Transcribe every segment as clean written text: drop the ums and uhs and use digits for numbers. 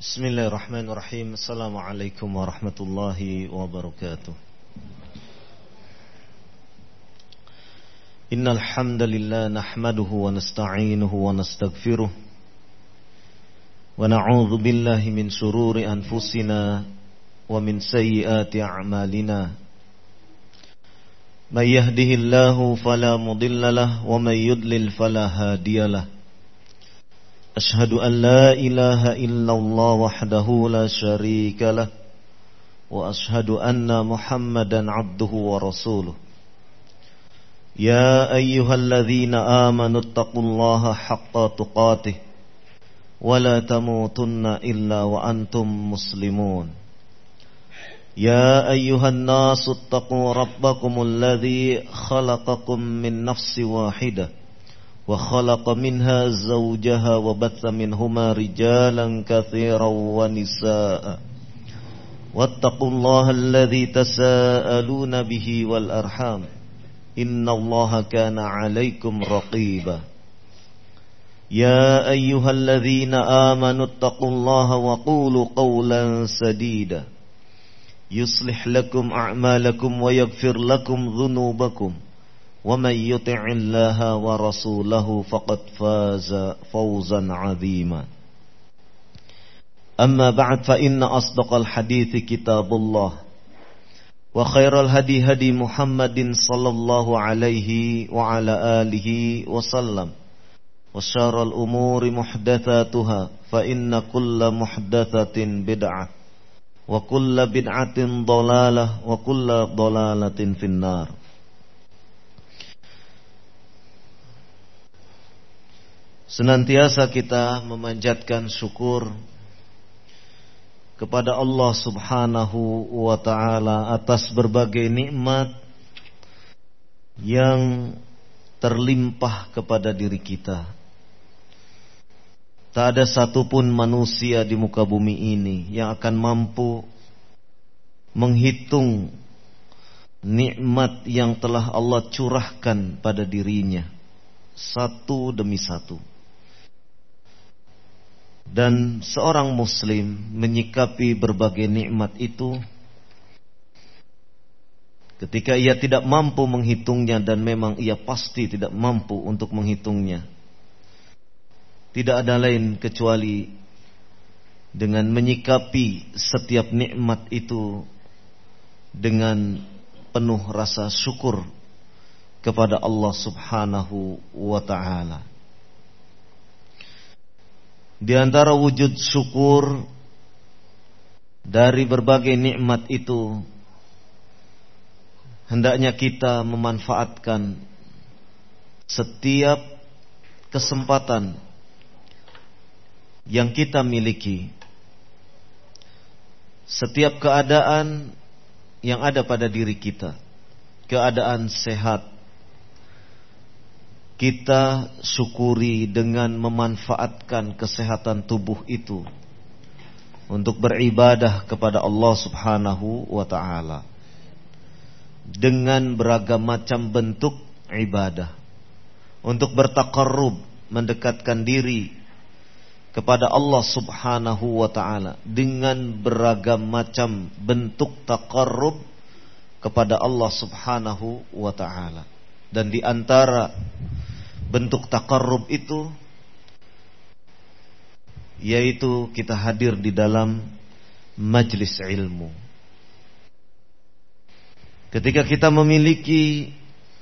Bismillahirrahmanirrahim. Assalamualaikum warahmatullahi wabarakatuh. Innal hamdalillah nahmaduhu wa nasta'inuhu wa nastaghfiruh wa na'udzu billahi min shururi anfusina wa min sayyiati a'malina. May yahdihillahu fala mudilla lahu wa may yudlil fala hadiyalah. Ashhadu an la ilaha illallah wahdahu la syarika lah wa ashhadu anna Muhammadan abduhu wa rasuluh. Ya ayyuhalladzina amanu taqullaha haqqa tuqatih wa la tamutunna illa wa antum muslimun. Ya ayyuhan nasu taqu rabbakumul ladzi khalaqakum min nafsin wahidah wa khalaqa minha zawjaha wa batha minhuma rijalan katsiran wa nisaa wattaqullaha alladzi tasaaluna bihi wal arham innallaha kana 'alaikum raqiba. Ya ayyuhalladzina amanu taqullaha wa qulu qawlan sadida yuslih lakum a'malakum wa yaghfir lakum dhunubakum wa may yuti'illaha wa rasulahu faqad faza fawzan 'azima. Amma ba'd, fa inna asdaqal hadithi kitabullah wa khairal hadi hadi Muhammadin sallallahu alaihi wa ala alihi wa sallam wa syarrul umuri muhdatsatuha fa inna kulla muhdatsatin bid'ah wa kulla bid'atin dhalalah wa kulla dhalalatin finnar. Senantiasa kita memanjatkan syukur kepada Allah subhanahu wa ta'ala atas berbagai nikmat yang terlimpah kepada diri kita. Tak ada satupun manusia di muka bumi ini yang akan mampu menghitung nikmat yang telah Allah curahkan pada dirinya satu demi satu. Dan seorang muslim menyikapi berbagai nikmat itu ketika ia tidak mampu menghitungnya, dan memang ia pasti tidak mampu untuk menghitungnya. Tidak ada lain kecuali dengan menyikapi setiap nikmat itu dengan penuh rasa syukur kepada Allah subhanahu wa ta'ala. Di antara wujud syukur dari berbagai nikmat itu, hendaknya kita memanfaatkan setiap kesempatan yang kita miliki, setiap keadaan yang ada pada diri kita, keadaan sehat, kita syukuri dengan memanfaatkan kesehatan tubuh itu untuk beribadah kepada Allah subhanahu wa ta'ala dengan beragam macam bentuk ibadah, untuk bertaqarrub, mendekatkan diri kepada Allah subhanahu wa ta'ala dengan beragam macam bentuk taqarrub kepada Allah subhanahu wa ta'ala. Dan di antara bentuk taqarrub itu yaitu kita hadir di dalam majlis ilmu. Ketika kita memiliki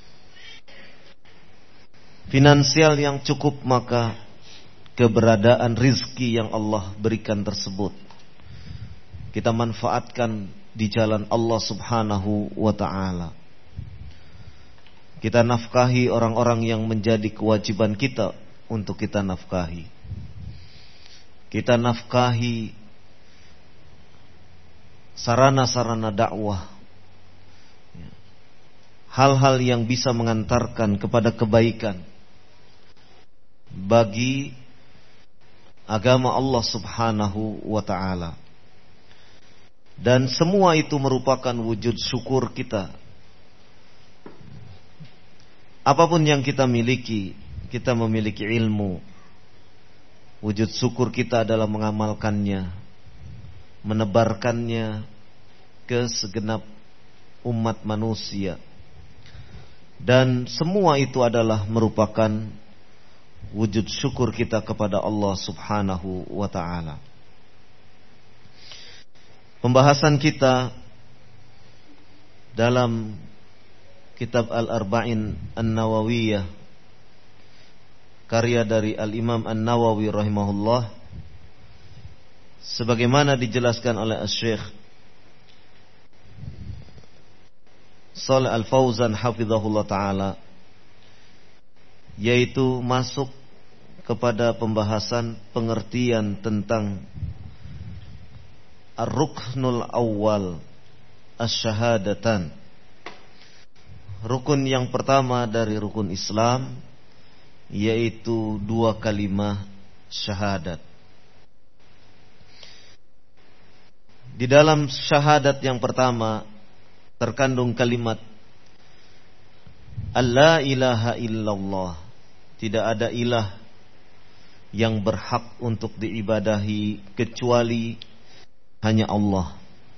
finansial yang cukup, maka keberadaan rizki yang Allah berikan tersebut kita manfaatkan di jalan Allah subhanahu wa ta'ala. Kita nafkahi orang-orang yang menjadi kewajiban kita untuk kita nafkahi. Kita nafkahi sarana-sarana dakwah, hal-hal yang bisa mengantarkan kepada kebaikan bagi agama Allah subhanahu wa ta'ala. Dan semua itu merupakan wujud syukur kita. Apapun yang kita miliki, kita memiliki ilmu, wujud syukur kita adalah mengamalkannya. menebarkannya ke segenap umat manusia. Dan semua itu adalah merupakan wujud syukur kita kepada Allah Subhanahu wa ta'ala. Pembahasan kita dalam kitab Al-Arba'in An-Nawawiyah, karya dari Al-Imam An-Nawawi rahimahullah, sebagaimana dijelaskan oleh Syekh Shalih Al-Fauzan hafizahullah ta'ala, yaitu masuk kepada pembahasan pengertian tentang Ar-Ruknul Awwal Asy-Syahadatan, rukun yang pertama dari rukun Islam, yaitu 2 kalimat syahadat. Di dalam syahadat yang pertama terkandung kalimat La ilaha illallah, tidak ada ilah yang berhak untuk diibadahi kecuali hanya Allah.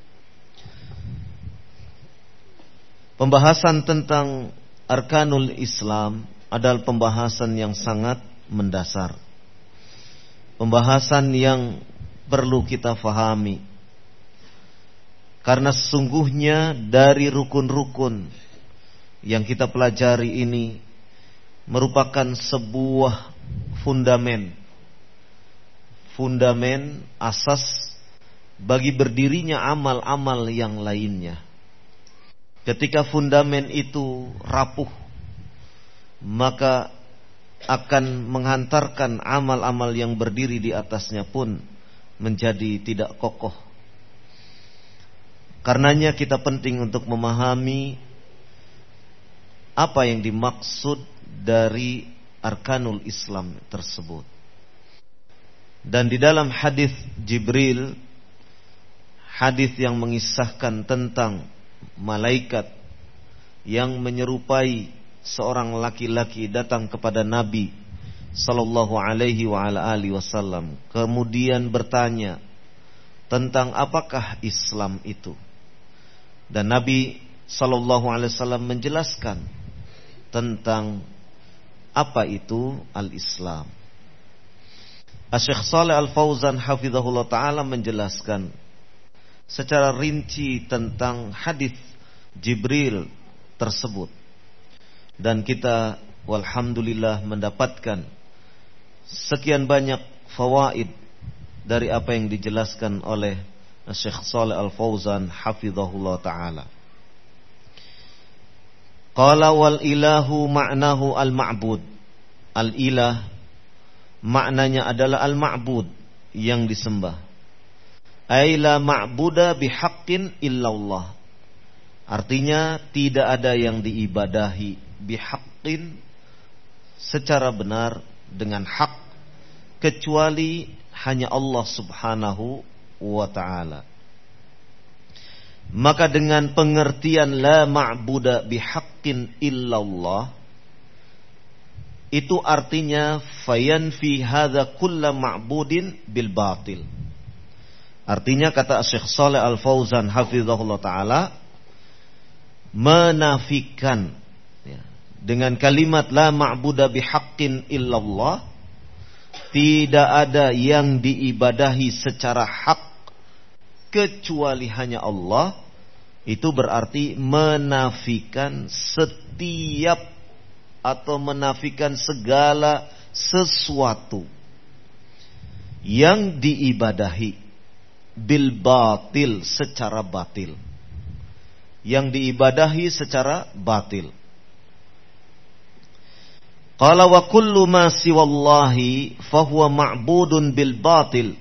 Pembahasan tentang Arkanul Islam adalah pembahasan yang sangat mendasar, pembahasan yang perlu kita fahami. Karena sesungguhnya dari rukun-rukun yang kita pelajari ini merupakan sebuah fundamen asas bagi berdirinya amal-amal yang lainnya. Ketika fundamen itu rapuh, maka akan menghantarkan amal-amal yang berdiri di atasnya pun menjadi tidak kokoh. Karenanya kita penting untuk memahami apa yang dimaksud dari Arkanul Islam tersebut. Dan di dalam hadis Jibril, hadis yang mengisahkan tentang malaikat yang menyerupai seorang laki-laki datang kepada Nabi sallallahu alaihi wa ala alihi wasallam, kemudian bertanya tentang apakah Islam itu. Dan Nabi sallallahu alaihi wasallam menjelaskan tentang apa itu al-Islam. Syekh Shalih Al-Fauzan hafizahullah ta'ala menjelaskan secara rinci tentang hadis Jibril tersebut. Dan kita walhamdulillah mendapatkan sekian banyak fawaid dari apa yang dijelaskan oleh Syekh Shalih Al-Fauzan hafizahullah ta'ala. Qala wal ilahu ma'nahu al-ma'bud. Al-ilah maknanya adalah al-ma'bud, yang disembah. Ay la ma'buda bihaqqin illallah. Artinya tidak ada yang diibadahi bihaqqin secara benar dengan hak kecuali hanya Allah Subhanahu wa ta'ala. Maka dengan pengertian la ma'buda bihaqqin illallah, itu artinya fayanfi hadza kulla ma'budin bil batil. Artinya kata Syekh Shalih Al-Fauzan hafizahullah ta'ala, menafikan dengan kalimat la ma'buda bihaqqin illallah, tidak ada yang diibadahi secara hak kecuali hanya Allah. Itu berarti menafikan setiap atau menafikan segala sesuatu yang diibadahi bil batil, secara batil, yang diibadahi secara batil. Qala wa kullu ma siwallahi fahuwa ma'budun bil batil.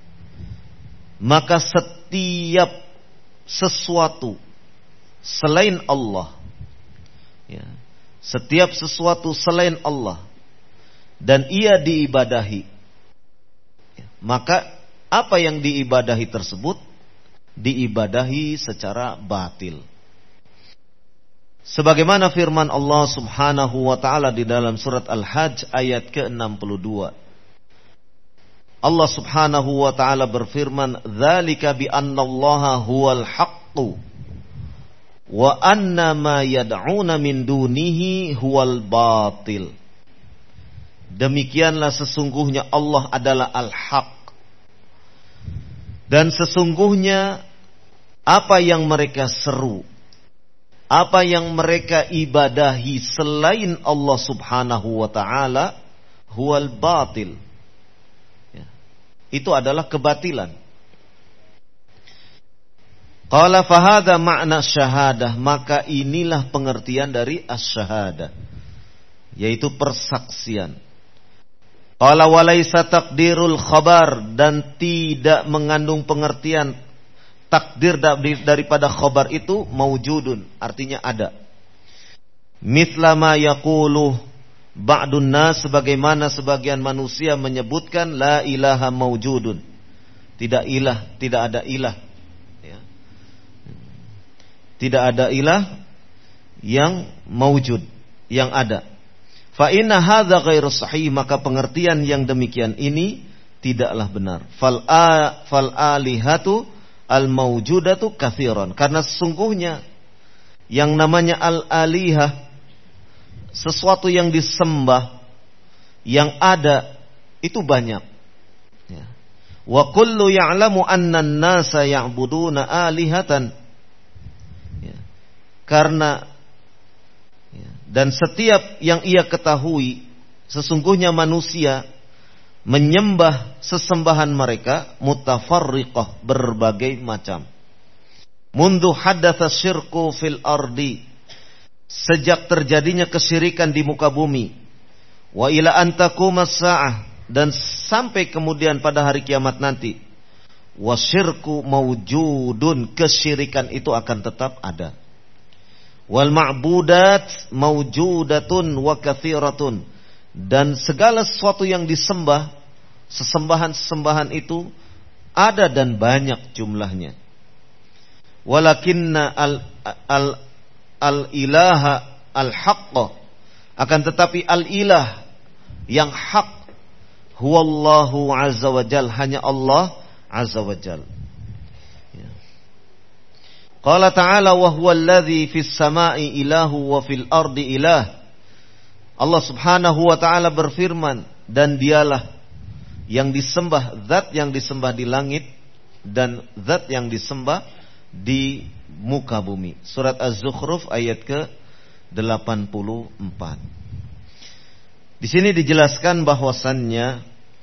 Maka setiap sesuatu selain Allah, setiap sesuatu selain Allah dan ia diibadahi, maka apa yang diibadahi tersebut diibadahi secara batil. Sebagaimana firman Allah Subhanahu wa ta'ala di dalam surat Al-Hajj ayat ke-62. Allah Subhanahu wa taala berfirman, "Dzalika bi annallaha huwal haqqu wa anna ma yad'una min dunihi huwal batil." Demikianlah sesungguhnya Allah adalah al-haq. Dan sesungguhnya apa yang mereka seru, apa yang mereka ibadahi selain Allah Subhanahu wa taala huwal batil. Itu adalah kebatilan. Qala fahadha makna syahadah, maka inilah pengertian dari as-syahadah, yaitu persaksian. Qala walaysa taqdirul khabar, dan tidak mengandung pengertian takdir daripada khabar itu maujudun, artinya ada. Mithla ma yaqulu ba'dun nas, sebagaimana sebagian manusia menyebutkan la ilaha maujudun, tidak ada ilah, ya. Tidak ada ilah yang maujud, yang ada. Fa inna hadza ghairu sahih, maka pengertian yang demikian ini tidaklah benar. Fal alihatu al maujudatu katsiran, karena sesungguhnya yang namanya al alihah, sesuatu yang disembah, yang ada, itu banyak. Wa kullu ya'lamu anna an-nasa ya'buduna alihatan. Karena dan setiap yang ia ketahui, sesungguhnya manusia menyembah sesembahan mereka mutafarriqah, berbagai macam. Mundu hadatsa syirku fil ardi, sejak terjadinya kesyirikan di muka bumi, wa ila an taqumas saah, dan sampai kemudian pada hari kiamat nanti, wasyirku mawjudun, kesyirikan itu akan tetap ada. Wal ma'budat mawjudatun wa katsiratun, dan segala sesuatu yang disembah, sesembahan-sesembahan itu ada dan banyak jumlahnya. Walakinna al-ilaha al-haqqa, akan tetapi al-ilah yang hak, huwallahu azza wa jal, hanya Allah azza wa jal. Qala ta'ala wa huwal ladzi fis sama'i ilahu wa fil ardi ilah. Allah Subhanahu wa taala berfirman, dan dialah yang disembah, zat yang disembah di langit dan zat yang disembah di muka bumi. Surat Az-Zukhruf ayat ke-84. Di sini dijelaskan bahwasannya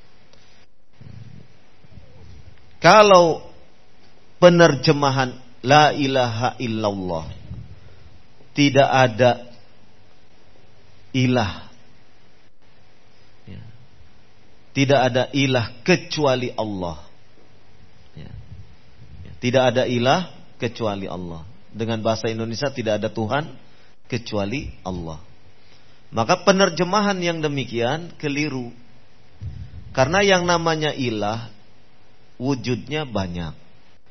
kalau penerjemahan la ilaha illallah, tidak ada ilah, tidak ada ilah kecuali Allah, tidak ada ilah kecuali Allah. Dengan bahasa Indonesia, tidak ada Tuhan kecuali Allah. Maka penerjemahan yang demikian keliru, karena yang namanya ilah wujudnya banyak.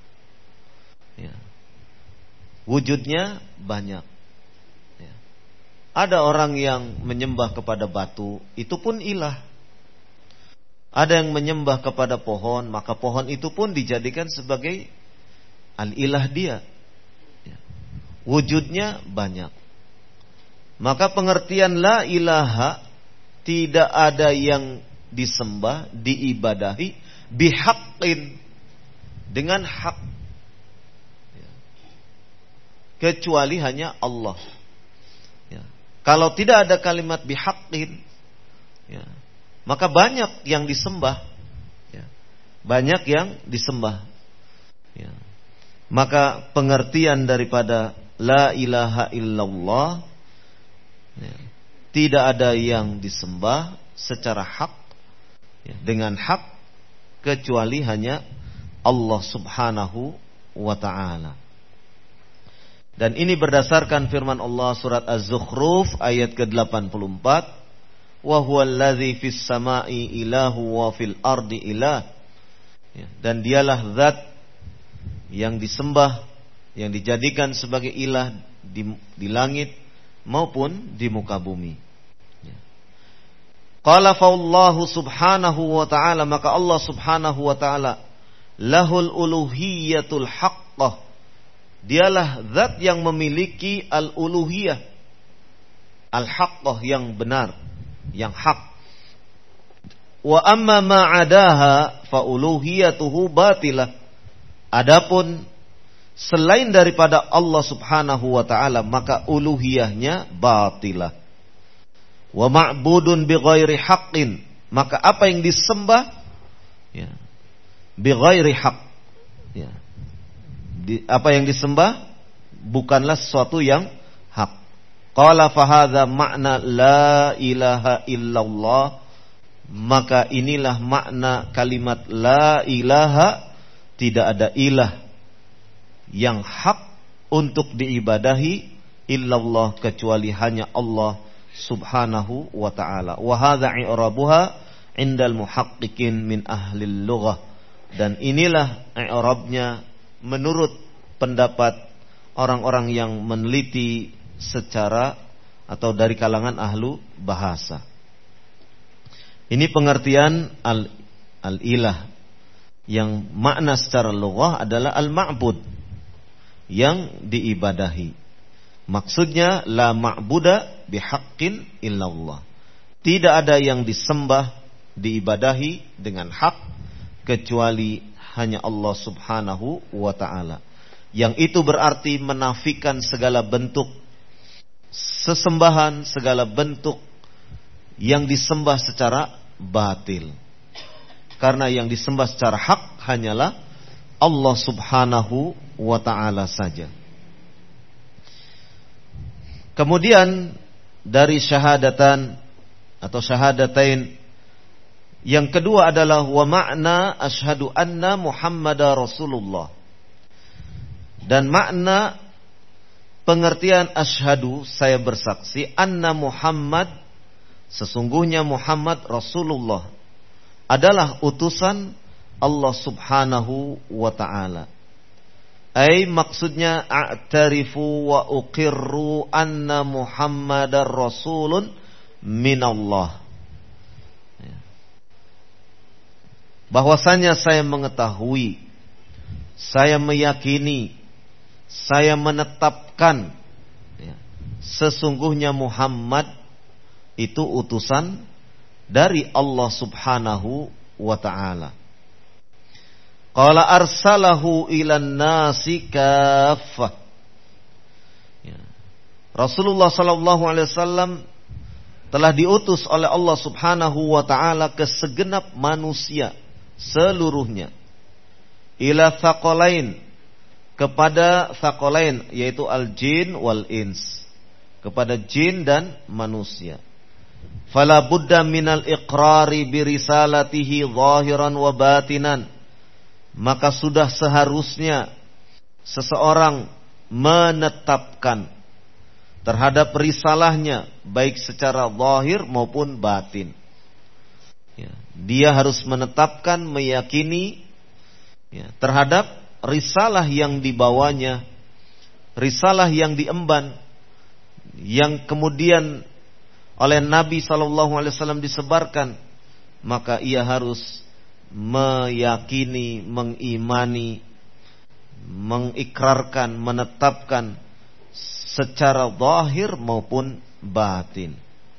Wujudnya banyak. Ada orang yang menyembah kepada batu, itu pun ilah. Ada yang menyembah kepada pohon, maka pohon itu pun dijadikan sebagai al-ilah dia. Wujudnya banyak. Maka pengertian la ilaha, tidak ada yang disembah, diibadahi bihaqqin, dengan hak, kecuali hanya Allah. Kalau tidak ada kalimat bihaqqin, maka banyak yang disembah, banyak yang disembah. Maka pengertian daripada la ilaha illallah, tidak ada yang disembah secara hak, dengan hak, kecuali hanya Allah Subhanahu wa ta'ala. Dan ini berdasarkan firman Allah surat Az-Zukhruf ayat ke-84, wa huwal ladzi fis sama'i ilahu wa fil ardi ilah. Dan dialah zat yang disembah, yang dijadikan sebagai ilah di langit maupun di muka bumi. Qala fa'allahu subhanahu wa ta'ala, maka Allah subhanahu wa ta'ala, lahul uluhiyatul haqqah, dialah zat yang memiliki al-uluhiyah, al-haqqah, yang benar, yang hak. Wa amma ma'adaha fa uluhiyatuhu batilah. Adapun selain daripada Allah subhanahu wa ta'ala, maka uluhiyahnya batilah. Wa ma'budun bighairi haqqin, maka apa yang disembah ya, bighairi haqq ya, apa yang disembah bukanlah sesuatu yang hak. Qala fahadha makna la ilaha illallah, maka inilah makna kalimat la ilaha, tidak ada ilah yang hak untuk diibadahi illallah, kecuali hanya Allah subhanahu wa ta'ala. Wa hadha i'rabuha indal muhaqqiqin min ahli lughah, dan inilah i'rabnya menurut pendapat orang-orang yang meneliti secara atau dari kalangan ahlu bahasa. Ini pengertian al-ilah, yang makna secara lughah adalah al-ma'bud, yang diibadahi. Maksudnya la ma'buda bihaqqin illallah, tidak ada yang disembah, diibadahi dengan hak kecuali hanya Allah subhanahu wa ta'ala. Yang itu berarti menafikan segala bentuk sesembahan, segala bentuk yang disembah secara batil. Karena yang disembah secara hak hanyalah Allah subhanahu wa ta'ala saja. Kemudian dari syahadatan atau syahadatain, yang kedua adalah wa makna asyhadu anna Muhammadar Rasulullah. Dan makna pengertian asyhadu, saya bersaksi, anna Muhammad, sesungguhnya Muhammad Rasulullah, adalah utusan Allah subhanahu wa ta'ala. Ay maksudnya a'tarifu wa uqirru anna Muhammadar Rasulun minallah, bahwasanya saya mengetahui, saya meyakini, saya menetapkan sesungguhnya Muhammad itu utusan dari Allah subhanahu wa ta'ala. Qala arsalahu ilan nasi kaffah. Rasulullah sallallahu alaihi wasallam telah diutus oleh Allah subhanahu wa ta'ala ke segenap manusia seluruhnya. Ila thaqalain, kepada thaqalain, yaitu al-jin wal ins, kepada jin dan manusia. Fala budda minal iqrari birisalatihi zahiran wa batinan, maka sudah seharusnya seseorang menetapkan terhadap risalahnya, baik secara zahir maupun batin. Dia harus menetapkan, meyakini terhadap risalah yang dibawanya, risalah yang diemban, yang kemudian oleh Nabi SAW disebarkan, maka ia harus meyakini, mengimani, mengikrarkan, menetapkan secara zahir maupun batin.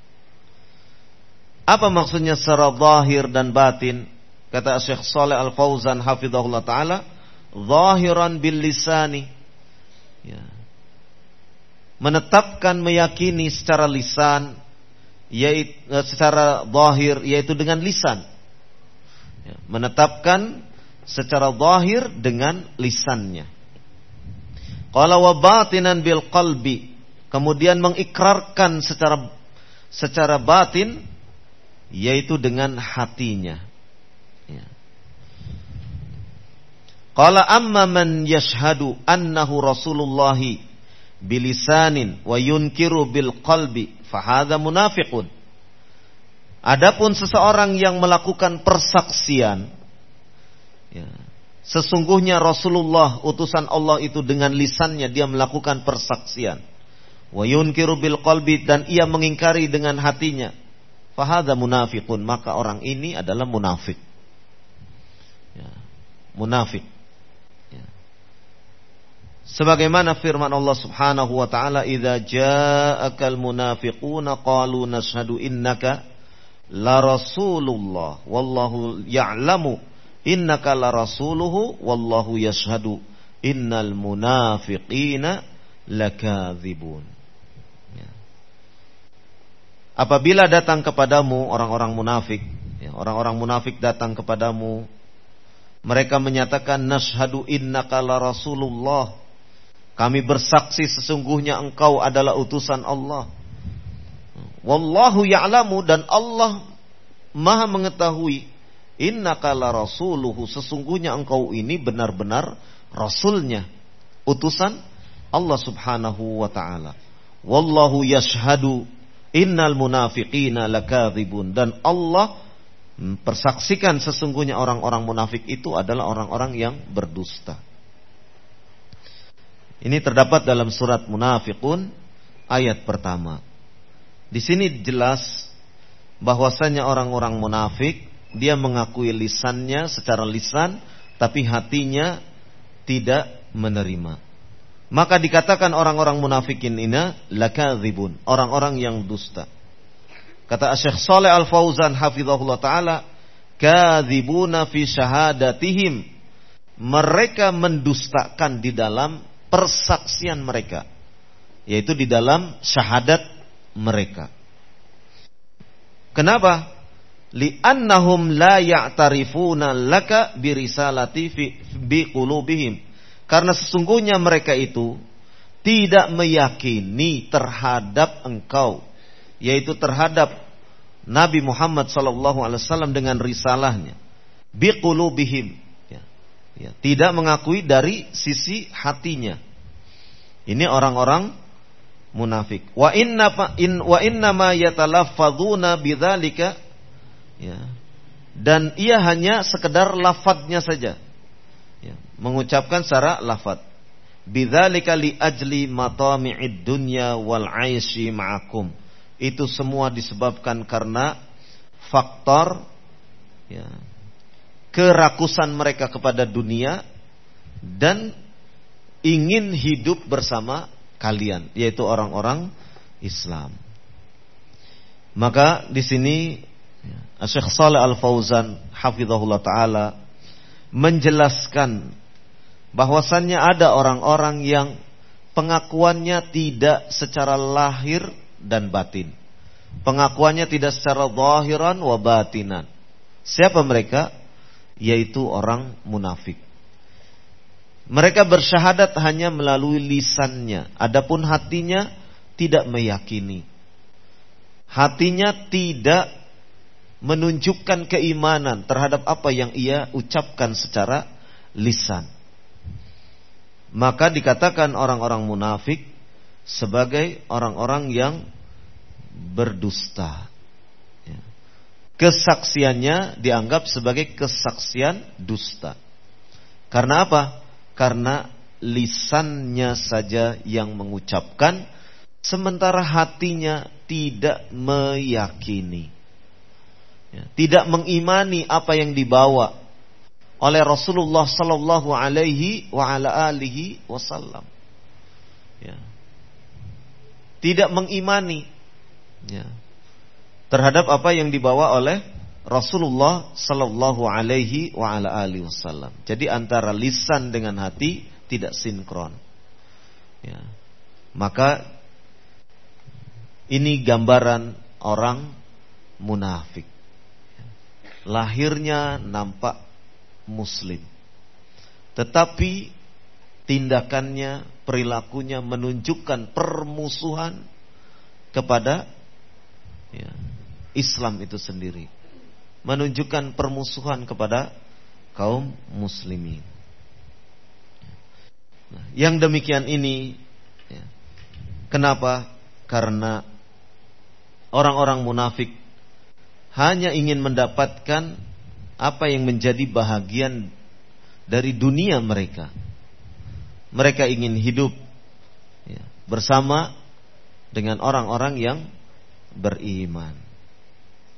Apa maksudnya secara zahir dan batin? Kata Syekh Shalih Al-Fauzan hafizahullah ta'ala, zahiran bil lisani, menetapkan, meyakini secara lisan, yaitu secara zahir, yaitu dengan lisan. Menetapkan secara zahir dengan lisannya. Qala wa batinan bil qalbi, kemudian mengikrarkan secara batin, yaitu dengan hatinya. Qala amma man yashhadu annahu Rasulullah bilisanin wa yunkiru bil qalbi fahadha munafiqun. Adapun seseorang yang melakukan persaksian, sesungguhnya Rasulullah utusan Allah itu dengan lisannya dia melakukan persaksian, wa yunkiru bil qalbi, dan ia mengingkari dengan hatinya, fahadza munafiqun, maka orang ini adalah munafik. Ya, munafik. Ya. Sebagaimana firman Allah Subhanahu wa taala, "Idza ja'akal munafiquna qalu nashhadu innaka la rasulullah wallahu ya'lamu innaka la rasuluhu wallahu yashhadu innal munafiqina lakadzibun." Ya. Apabila datang kepadamu orang-orang munafik, ya, orang-orang munafik datang kepadamu, mereka menyatakan, nashhadu innaka la rasulullah, kami bersaksi sesungguhnya engkau adalah utusan Allah. Wallahu ya'lamu, dan Allah maha mengetahui, innaka la rasuluhu, sesungguhnya engkau ini benar-benar rasulnya, utusan Allah Subhanahu wa ta'ala. Wallahu yashhadu innal munafiqina lakadzibun, dan Allah persaksikan sesungguhnya orang-orang munafik itu adalah orang-orang yang berdusta. Ini terdapat dalam surat Munafiqun ayat pertama. Di sini jelas bahwasanya orang-orang munafik, dia mengakui lisannya secara lisan, tapi hatinya tidak menerima. Maka dikatakan orang-orang munafikin ini lakadzibun, orang-orang yang dusta. Kata Syekh Shalih Al-Fauzan hafizahullah taala, kadzibuna fi syahadatihim, mereka mendustakan di dalam persaksian mereka, yaitu di dalam syahadat mereka. Kenapa? Li'annahum la ya'tarifuna laka birisalati bi qulubihim, karena sesungguhnya mereka itu tidak meyakini terhadap engkau, yaitu terhadap Nabi Muhammad SAW dengan risalahnya. Biqulubihim, ya, tidak mengakui dari sisi hatinya. Ini orang-orang munafik. Wa inna ma yatalaffadzuna bidzalika, ya, dan ia hanya sekedar lafadznya saja, ya, mengucapkan secara lafadz. Bidzalika li ajli matami'id dunya wal 'aisy ma'akum. Itu semua disebabkan karena faktor, ya, kerakusan mereka kepada dunia dan ingin hidup bersama kalian, yaitu orang-orang Islam. Maka di sini Syekh Shalih Al-Fauzan hafizahullah taala menjelaskan bahwasannya ada orang-orang yang pengakuannya tidak secara lahir dan batin. Pengakuannya tidak secara zahiran wa batinan. Siapa mereka? Yaitu orang munafik. Mereka bersyahadat hanya melalui lisannya, adapun hatinya tidak meyakini. Hatinya tidak menunjukkan keimanan terhadap apa yang ia ucapkan secara lisan. Maka dikatakan orang-orang munafik sebagai orang-orang yang berdusta. Kesaksiannya dianggap sebagai kesaksian dusta. Karena apa? Karena lisannya saja yang mengucapkan, sementara hatinya tidak meyakini, tidak mengimani apa yang dibawa oleh Rasulullah sallallahu alaihi wa ala alihi wasallam. Tidak mengimani, terhadap apa yang dibawa oleh Rasulullah sallallahu alaihi wa ala alihi wasallam. Jadi antara lisan dengan hati tidak sinkron. Maka ini gambaran orang munafik. Lahirnya nampak muslim, tetapi tindakannya, perilakunya menunjukkan permusuhan kepada Islam itu sendiri, menunjukkan permusuhan kepada kaum muslimin. Yang demikian ini, kenapa? Karena orang-orang munafik hanya ingin mendapatkan apa yang menjadi bahagian dari dunia mereka. Mereka ingin hidup bersama dengan orang-orang yang beriman.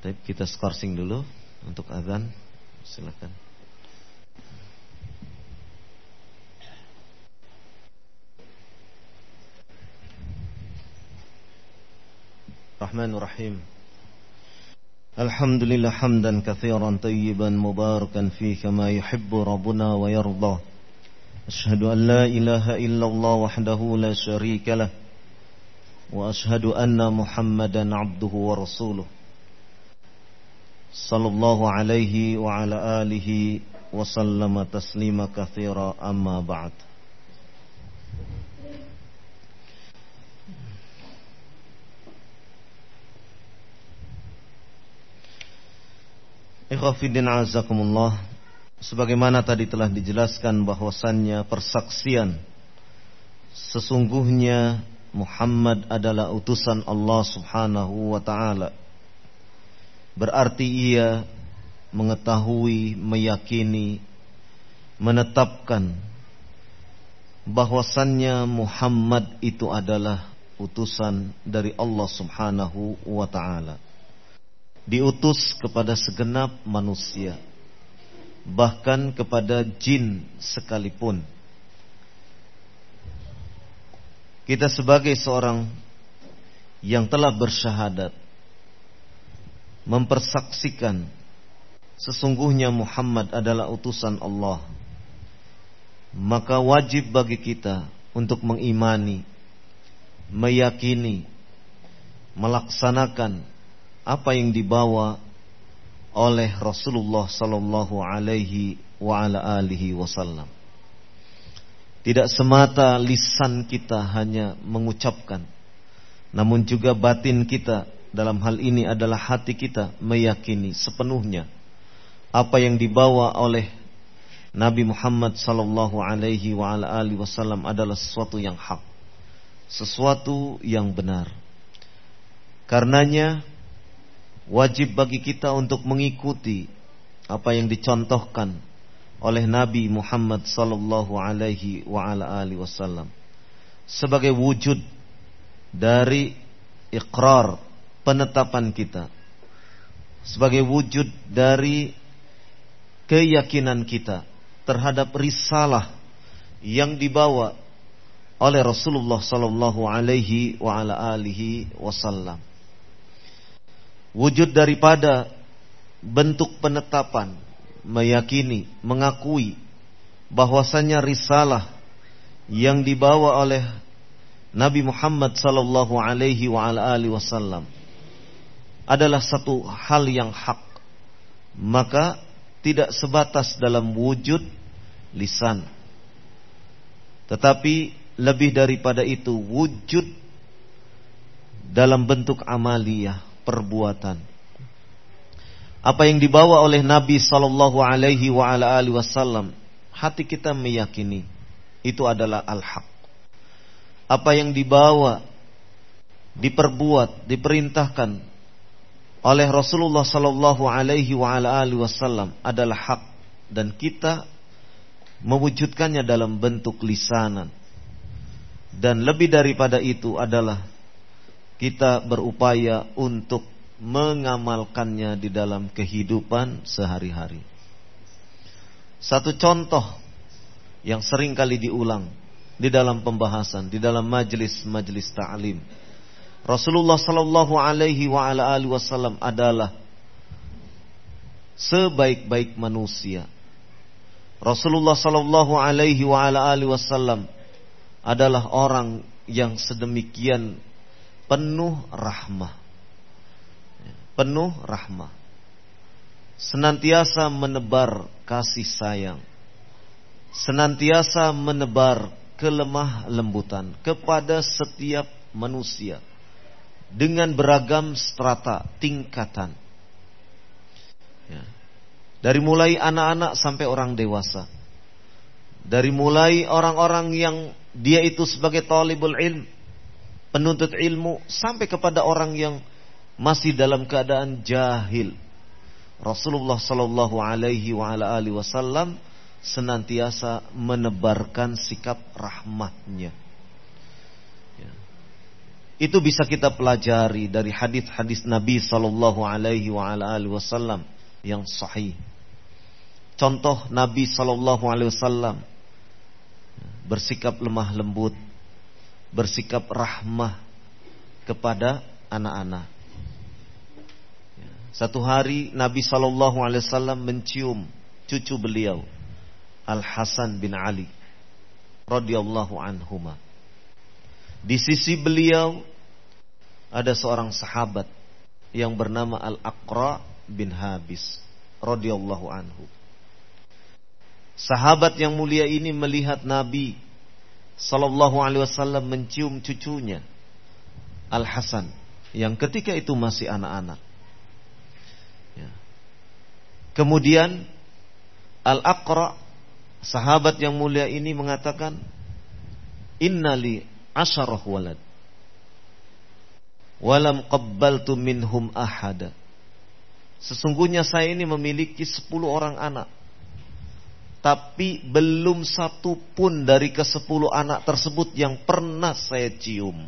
Baik, kita skorsing dulu untuk azan. Silakan. Rahmanurrahim. Alhamdulillah hamdan katsiran tayyiban mubarakan fi kama yuhibbu rabbuna wa yarda. Asyhadu an la ilaha illallah wahdahu la syarika lah. Wa asyhadu anna Muhammadan abduhu wa rasuluh. Sallallahu alaihi wa ala alihi wa sallama taslima katsira amma ba'd. Ikhwafidin azakumullah. Sebagaimana tadi telah dijelaskan bahwasannya persaksian sesungguhnya Muhammad adalah utusan Allah subhanahu wa ta'ala, berarti ia mengetahui, meyakini, menetapkan bahwasannya Muhammad itu adalah utusan dari Allah subhanahu wa ta'ala, diutus kepada segenap manusia, bahkan kepada jin sekalipun. Kita sebagai seorang yang telah bersyahadat mempersaksikan sesungguhnya Muhammad adalah utusan Allah, maka wajib bagi kita untuk mengimani, meyakini, melaksanakan apa yang dibawa oleh Rasulullah sallallahu alaihi wa ala alihi wasallam. Tidak semata lisan kita hanya mengucapkan, namun juga batin kita, dalam hal ini adalah hati kita, meyakini sepenuhnya apa yang dibawa oleh Nabi Muhammad sallallahu alaihi wa ala alihi wasallam adalah sesuatu yang hak, sesuatu yang benar. Karenanya wajib bagi kita untuk mengikuti apa yang dicontohkan oleh Nabi Muhammad sallallahu alaihi wa ala alihi wasallam sebagai wujud dari iqrar, penetapan kita, sebagai wujud dari keyakinan kita terhadap risalah yang dibawa oleh Rasulullah sallallahu alaihi wa ala alihi wasallam. Wujud daripada bentuk penetapan, meyakini, mengakui bahwasanya risalah yang dibawa oleh Nabi Muhammad sallallahu alaihi wa ala alihi wasallam adalah satu hal yang hak, maka tidak sebatas dalam wujud lisan, tetapi lebih daripada itu wujud dalam bentuk amaliyah, perbuatan. Apa yang dibawa oleh Nabi sallallahu alaihi wa ala alihi wasallam, hati kita meyakini itu adalah al-haq. Apa yang dibawa, diperbuat, diperintahkan oleh Rasulullah sallallahu alaihi wa ala alihi wasallam adalah hak, dan kita mewujudkannya dalam bentuk lisanan. Dan lebih daripada itu adalah kita berupaya untuk mengamalkannya di dalam kehidupan sehari-hari. Satu contoh yang sering kali diulang di dalam pembahasan, di dalam majelis-majelis ta'lim, Rasulullah sallallahu alaihi wa ala alihi wasallam adalah sebaik-baik manusia. Rasulullah sallallahu alaihi wa ala alihi wasallam adalah orang yang sedemikian penuh rahmah, penuh rahmah, senantiasa menebar kasih sayang, senantiasa menebar kelemah lembutan kepada setiap manusia dengan beragam strata, tingkatan, ya. Dari mulai anak-anak sampai orang dewasa, dari mulai orang-orang yang dia itu sebagai talibul ilm, penuntut ilmu, sampai kepada orang yang masih dalam keadaan jahil. Rasulullah sallallahu alaihi wa ala alihi wasallam senantiasa menebarkan sikap rahmatnya. Ya. Itu bisa kita pelajari dari hadis-hadis Nabi sallallahu alaihi wasallam yang sahih. Contoh Nabi sallallahu alaihi wasallam bersikap lemah lembut, bersikap rahmah kepada anak-anak. Satu hari Nabi sallallahu alaihi wasallam mencium cucu beliau, Al Hasan bin Ali radhiyallahu anhuma. Di sisi beliau ada seorang sahabat yang bernama Al-Aqra bin Habis radhiyallahu anhu. Sahabat yang mulia ini melihat Nabi sallallahu alaihi wasallam mencium cucunya Al Hasan yang ketika itu masih anak-anak. Kemudian Al-Aqra, sahabat yang mulia ini mengatakan, innali asyarah walad walam qabbaltu minhum ahada. Sesungguhnya saya ini memiliki 10 orang anak, tapi belum satu pun dari ke-10 anak tersebut yang pernah saya cium.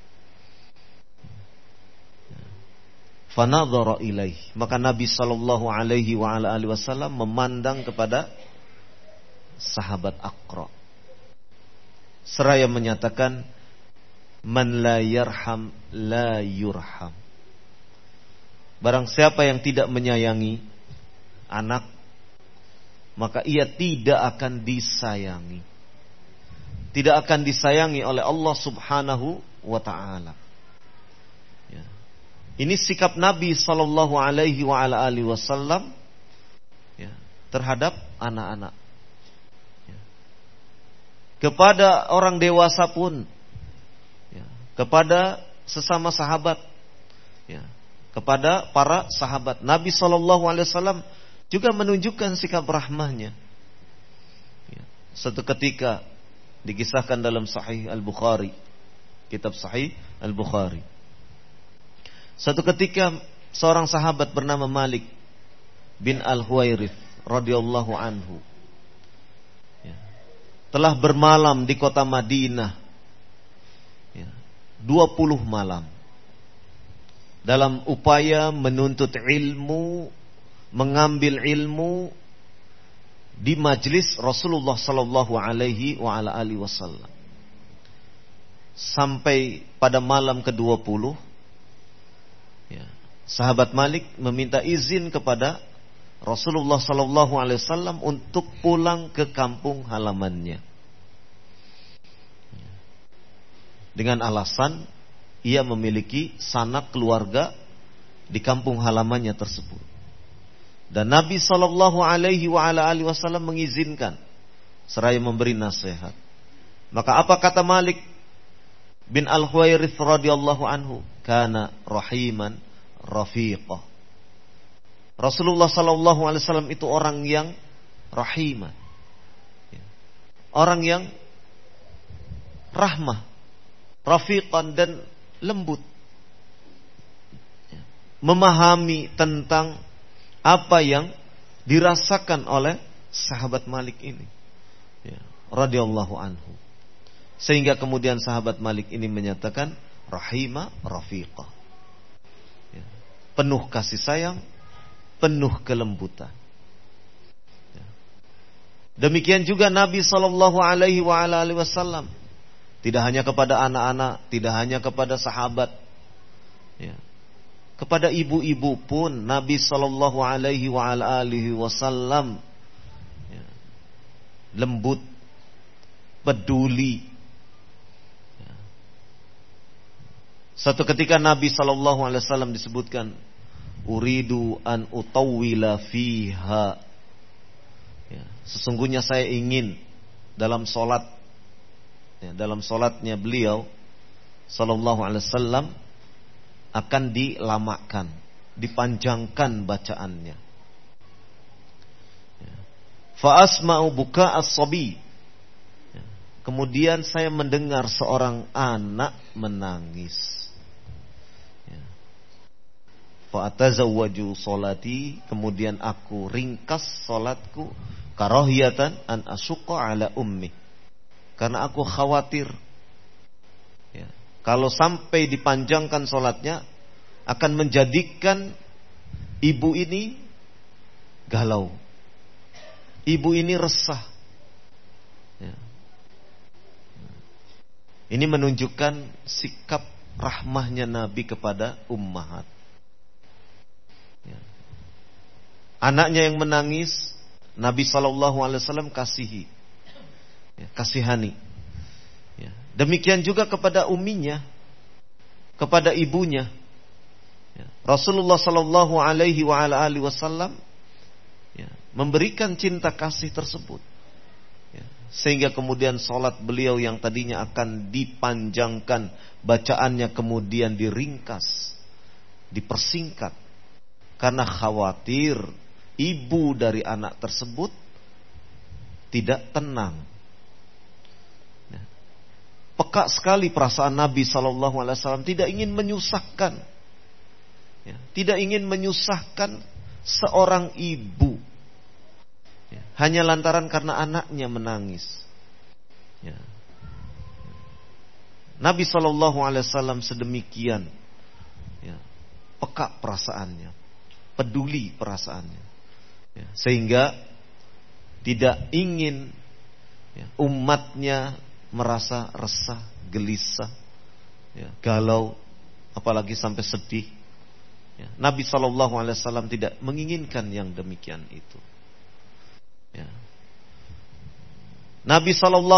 Fanadhara ilaih, maka Nabi sallallahu alaihi wasallam memandang kepada sahabat Aqra seraya menyatakan, man la yarham la yurham. Barang siapa yang tidak menyayangi anak, maka ia tidak akan disayangi. Tidak akan disayangi oleh Allah subhanahu wa ta'ala. Ya. Ini sikap Nabi sallallahu alaihi wasallam terhadap anak-anak. Kepada orang dewasa pun, kepada sesama sahabat, kepada para sahabat, Nabi SAW juga menunjukkan sikap rahmahnya. Suatu ketika dikisahkan dalam Sahih Al-Bukhari, kitab Sahih Al-Bukhari. Suatu ketika seorang sahabat bernama Malik bin Al-Huwairith radhiyallahu anhu telah bermalam di kota Madinah 20 malam dalam upaya menuntut ilmu, mengambil ilmu di majlis Rasulullah sallallahu alaihi wasallam. Sampai pada malam ke-20, sahabat Malik meminta izin kepada Rasulullah sallallahu alaihi wasallam untuk pulang ke kampung halamannya. Dengan alasan ia memiliki sanak keluarga di kampung halamannya tersebut. Dan Nabi sallallahu alaihi wasallam mengizinkan seraya memberi nasihat. Maka apa kata Malik bin Al-Huwairith radhiyallahu anhu? Kana rahiman rafiqah. Rasulullah sallallahu alaihi wasallam itu orang yang rahimah. Orang yang rahmah, rafiqan dan lembut. Memahami tentang apa yang dirasakan oleh sahabat Malik ini. Radhiyallahu anhu. Sehingga kemudian sahabat Malik ini menyatakan rahimah rafiqah. Penuh kasih sayang, penuh kelembutan. Demikian juga Nabi sallallahu alaihi wasallam tidak hanya kepada anak-anak, tidak hanya kepada sahabat, kepada ibu-ibu pun Nabi sallallahu alaihi wasallam lembut, peduli. Satu ketika Nabi sallallahu alaihi wasallam disebutkan, uridu an utawwila fiha. Sesungguhnya saya ingin dalam solat, dalam solatnya beliau sallallahu alaihi wasallam akan dilamakan, dipanjangkan bacaannya. Fa asma'u buka as-sabi. Kemudian saya mendengar seorang anak menangis. Fa'atazawwaju solati, kemudian aku ringkas solatku, karahiyatan an asyqa ala ummi, karena aku khawatir Kalau sampai dipanjangkan sholatnya, akan menjadikan ibu ini galau. Ibu ini resah. Ya. Ini menunjukkan sikap rahmahnya Nabi kepada ummahat. Ya. Anaknya yang menangis, Nabi SAW kasihi, ya, kasihani. Ya. Demikian juga kepada umminya, kepada ibunya. Ya. Rasulullah SAW ya, memberikan cinta kasih tersebut. Ya. Sehingga kemudian sholat beliau yang tadinya akan dipanjangkan, bacaannya kemudian diringkas, dipersingkat, karena khawatir ibu dari anak tersebut tidak tenang. Ya. Peka sekali perasaan Nabi SAW, tidak ingin menyusahkan, ya, tidak ingin menyusahkan seorang ibu, ya, hanya lantaran karena anaknya menangis. Ya. Nabi SAW sedemikian, ya, peka perasaannya, peduli perasaannya, ya, sehingga tidak ingin, ya, umatnya merasa resah, gelisah, ya, galau, apalagi sampai sedih. Ya. Nabi SAW tidak menginginkan yang demikian itu. Ya. Nabi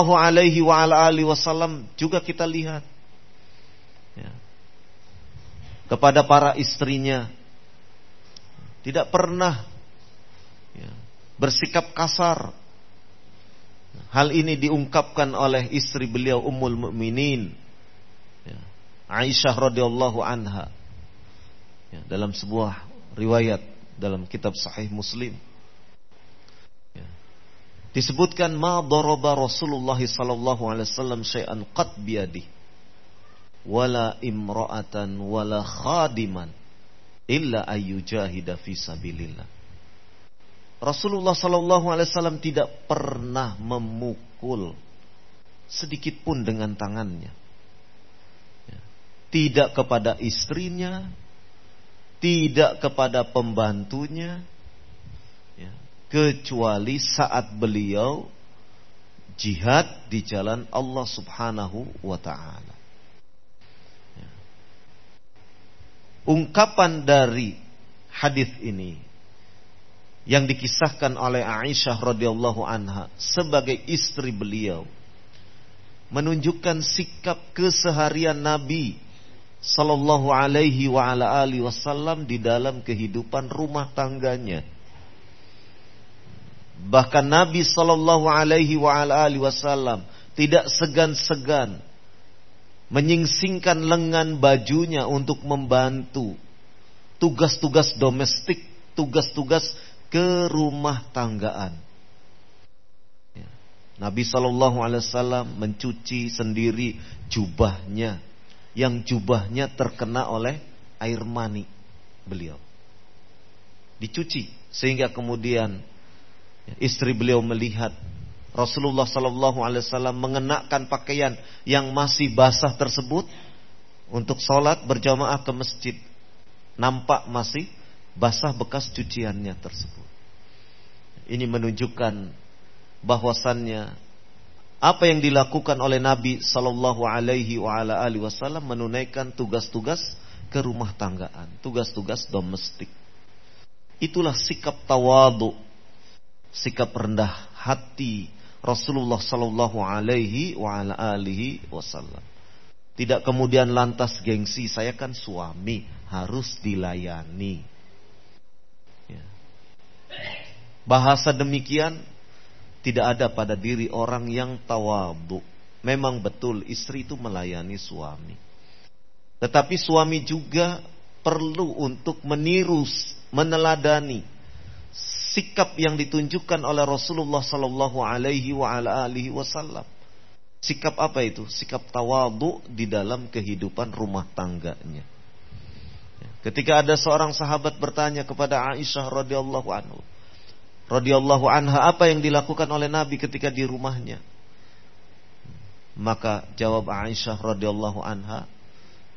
SAW juga kita lihat, ya, kepada para istrinya tidak pernah, ya, bersikap kasar. Hal ini diungkapkan oleh istri beliau Ummul Mukminin, ya, Aisyah radhiyallahu anha, ya, dalam sebuah riwayat dalam kitab Sahih Muslim. Disebutkan ma daraba Rasulullah sallallahu alaihi wasallam syai'an qad biyadihi wala imra'atan wala khadiman illa ayyujahida fi sabilillah. Rasulullah sallallahu alaihi wasallam tidak pernah memukul sedikit pun dengan tangannya. Tidak kepada istrinya, tidak kepada pembantunya, kecuali saat beliau jihad di jalan Allah Subhanahu wa ta'ala. Ungkapan dari hadis ini yang dikisahkan oleh Aisyah radhiyallahu anha sebagai istri beliau menunjukkan sikap keseharian Nabi sallallahu alaihi wa ala alihi wasallam di dalam kehidupan rumah tangganya. Bahkan Nabi sallallahu alaihi wa ala alihi wasallam tidak segan-segan menyingsingkan lengan bajunya untuk membantu tugas-tugas domestik, tugas-tugas kerumah tanggaan. Ya. Nabi sallallahu alaihi wasallam mencuci sendiri jubahnya, yang jubahnya terkena oleh air mani beliau. Dicuci sehingga kemudian istri beliau melihat Rasulullah sallallahu alaihi wasallam mengenakan pakaian yang masih basah tersebut untuk sholat berjamaah ke masjid. Nampak masih basah bekas cuciannya tersebut. Ini menunjukkan bahwasannya apa yang dilakukan oleh Nabi sallallahu alaihi wasallam menunaikan tugas-tugas kerumah tanggaan, tugas-tugas domestik. Itulah sikap tawadhu, sikap rendah hati Rasulullah sallallahu alaihi wasallam. Tidak kemudian lantas gengsi, saya kan suami, harus dilayani. Ya. Bahasa demikian tidak ada pada diri orang yang tawadhu. Memang betul istri itu melayani suami, tetapi suami juga perlu untuk meniru, meneladani sikap yang ditunjukkan oleh Rasulullah sallallahu alaihi wasallam. Sikap apa itu? Sikap tawadhu di dalam kehidupan rumah tangganya. Ketika ada seorang sahabat bertanya kepada Aisyah radhiyallahu anha, apa yang dilakukan oleh Nabi ketika di rumahnya? Maka jawab Aisyah radhiyallahu anha,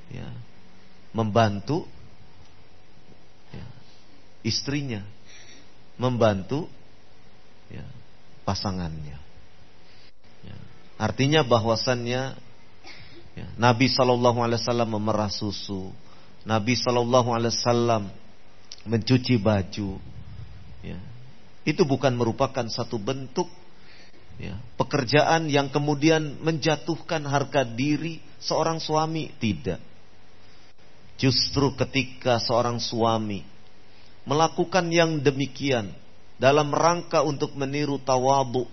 ya, membantu ya, istrinya, membantu ya, pasangannya. Ya. Artinya bahwasannya ya, Nabi SAW memerah susu, Nabi SAW mencuci baju. Ya. Itu bukan merupakan satu bentuk ya, pekerjaan yang kemudian menjatuhkan harga diri seorang suami. Tidak. Justru ketika seorang suami melakukan yang demikian dalam rangka untuk meniru tawadhu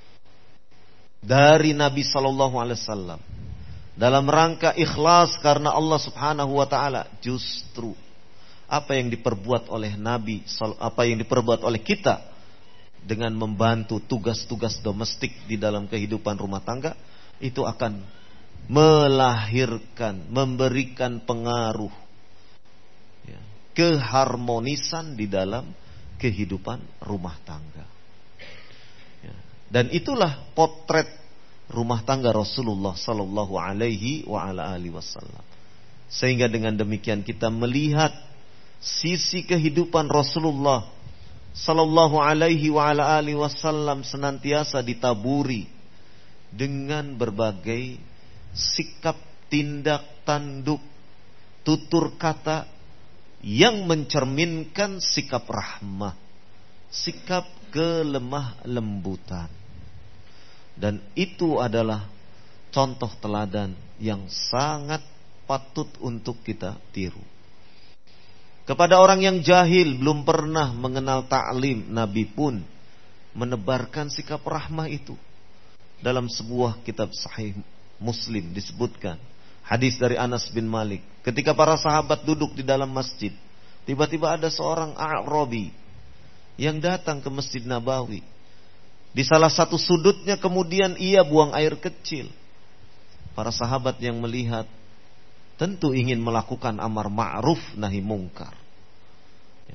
dari Nabi SAW, dalam rangka ikhlas karena Allah Subhanahu wa taala, justru apa yang diperbuat oleh Nabi, apa yang diperbuat oleh kita dengan membantu tugas-tugas domestik di dalam kehidupan rumah tangga, itu akan melahirkan, memberikan pengaruh ya, keharmonisan di dalam kehidupan rumah tangga ya. Dan itulah potret rumah tangga Rasulullah Sallallahu Alaihi Wasallam. Sehingga dengan demikian kita melihat sisi kehidupan Rasulullah Sallallahu Alaihi Wasallam senantiasa ditaburi dengan berbagai sikap, tindak, tanduk, tutur kata yang mencerminkan sikap rahmah, sikap kelemah lembutan. Dan itu adalah contoh teladan yang sangat patut untuk kita tiru. Kepada orang yang jahil, belum pernah mengenal ta'lim, Nabi pun menebarkan sikap rahmah itu. Dalam sebuah kitab Sahih Muslim disebutkan hadis dari Anas bin Malik, ketika para sahabat duduk di dalam masjid, tiba-tiba ada seorang A'rabi yang datang ke Masjid Nabawi. Di salah satu sudutnya kemudian ia buang air kecil. Para sahabat yang melihat tentu ingin melakukan amar ma'ruf nahi mungkar. Ya.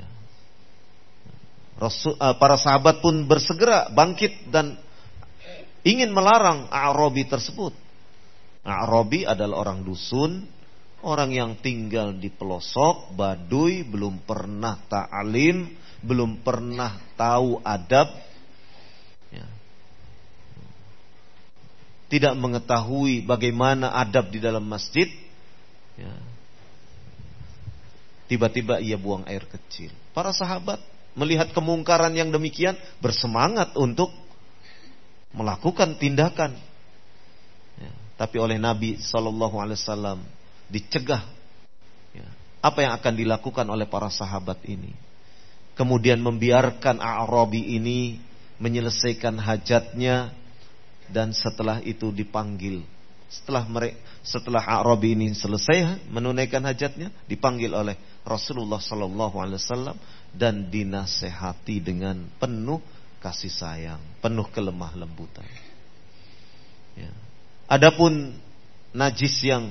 Para sahabat pun bersegera bangkit dan ingin melarang A'rabi tersebut. A'rabi adalah orang dusun, orang yang tinggal di pelosok, baduy, belum pernah ta'alim, belum pernah tahu adab, ya. Tidak mengetahui bagaimana adab di dalam masjid. Ya. Tiba-tiba ia buang air kecil. Para sahabat melihat kemungkaran yang demikian bersemangat untuk melakukan tindakan. Ya. Tapi oleh Nabi SAW dicegah. Ya. Apa yang akan dilakukan oleh para sahabat ini? Kemudian membiarkan A'rabi ini menyelesaikan hajatnya, dan setelah itu dipanggil. Setelah A'rabi ini selesai menunaikan hajatnya, dipanggil oleh Rasulullah SAW dan dinasehati dengan penuh kasih sayang, penuh kelemah lembutan. Ya. Adapun najis yang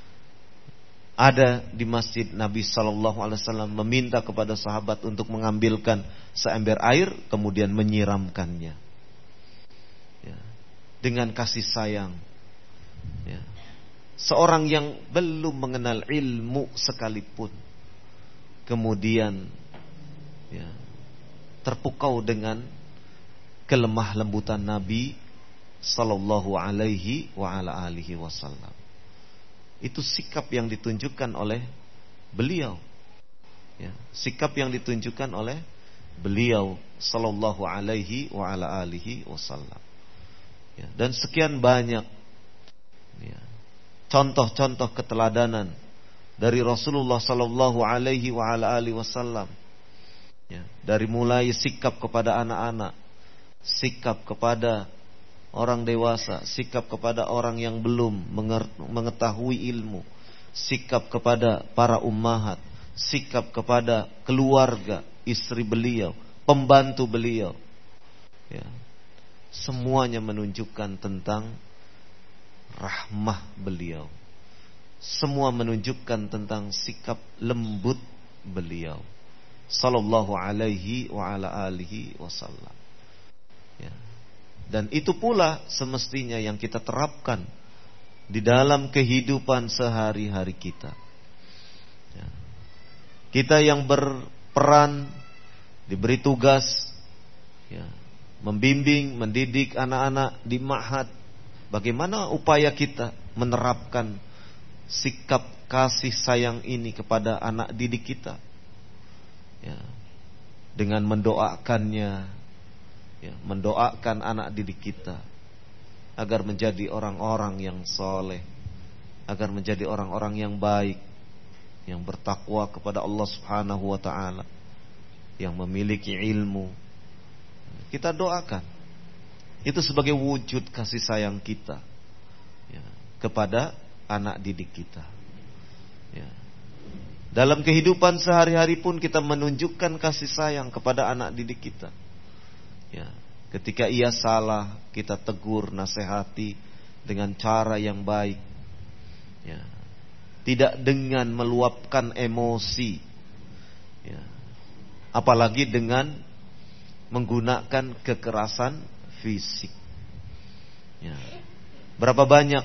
ada di masjid, Nabi SAW meminta kepada sahabat untuk mengambilkan seember air kemudian menyiramkannya. Ya. Dengan kasih sayang. Ya. Seorang yang belum mengenal ilmu sekalipun kemudian ya, terpukau dengan kelemah lembutan Nabi Sallallahu Alaihi Wasallam. Itu sikap yang ditunjukkan oleh beliau ya, sikap yang ditunjukkan oleh beliau Sallallahu Alaihi Wasallam ya. Dan sekian banyak ya, contoh-contoh keteladanan dari Rasulullah Sallallahu Alaihi Wasallam ya, dari mulai sikap kepada anak-anak, sikap kepada orang dewasa, sikap kepada orang yang belum mengetahui ilmu, sikap kepada para ummahat, sikap kepada keluarga, istri beliau, pembantu beliau ya. Semuanya menunjukkan tentang rahmah beliau. Semua menunjukkan tentang sikap lembut beliau Sallallahu Alaihi Wasallam ya. Dan itu pula semestinya yang kita terapkan di dalam kehidupan sehari-hari kita. Ya. Kita yang berperan, diberi tugas, ya, membimbing, mendidik anak-anak di ma'had, bagaimana upaya kita menerapkan sikap kasih sayang ini kepada anak didik kita, ya, dengan mendoakannya, ya, mendoakan anak didik kita agar menjadi orang-orang yang soleh, agar menjadi orang-orang yang baik, yang bertakwa kepada Allah Subhanahu wa ta'ala, yang memiliki ilmu. Kita doakan. Itu sebagai wujud kasih sayang kita, ya, kepada anak didik kita. Ya. Dalam kehidupan sehari-hari pun kita menunjukkan kasih sayang kepada anak didik kita. Ya. Ketika ia salah, kita tegur, nasihati dengan cara yang baik. Ya. Tidak dengan meluapkan emosi. Ya. Apalagi dengan menggunakan kekerasan fisik. Ya. Berapa banyak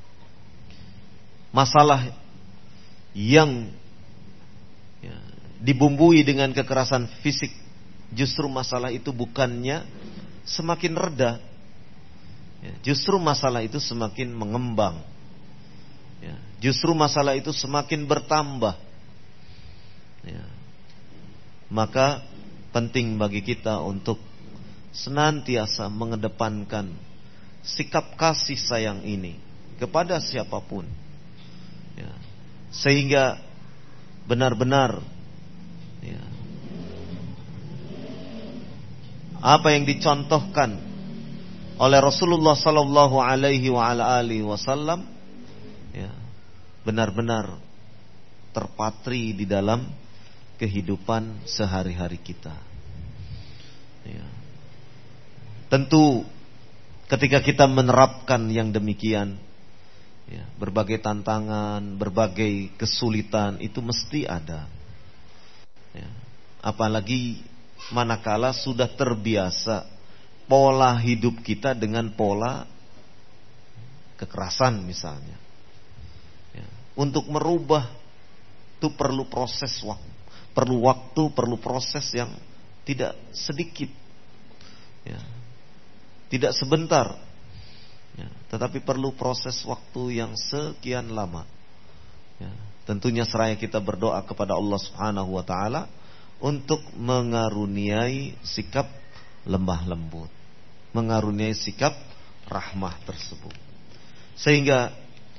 masalah yang, ya, dibumbui dengan kekerasan fisik, justru masalah itu bukannya semakin reda, ya, justru masalah itu semakin mengembang, ya, justru masalah itu semakin bertambah. Ya. Maka penting bagi kita untuk senantiasa mengedepankan sikap kasih sayang ini kepada siapapun, ya, sehingga benar-benar, ya, apa yang dicontohkan oleh Rasulullah sallallahu alaihi wasallam, ya, benar-benar terpatri di dalam kehidupan sehari-hari kita. Ya. Tentu ketika kita menerapkan yang demikian, ya, berbagai tantangan, berbagai kesulitan itu mesti ada. Ya. Apalagi manakala sudah terbiasa pola hidup kita dengan pola kekerasan misalnya. Ya. Untuk merubah itu perlu proses waktu, perlu proses yang tidak sedikit, ya, tidak sebentar, ya, tetapi perlu proses waktu yang sekian lama. Ya. Tentunya seraya kita berdoa kepada Allah Subhanahu wa ta'ala untuk mengaruniai sikap lemah lembut, mengaruniai sikap rahmah tersebut, sehingga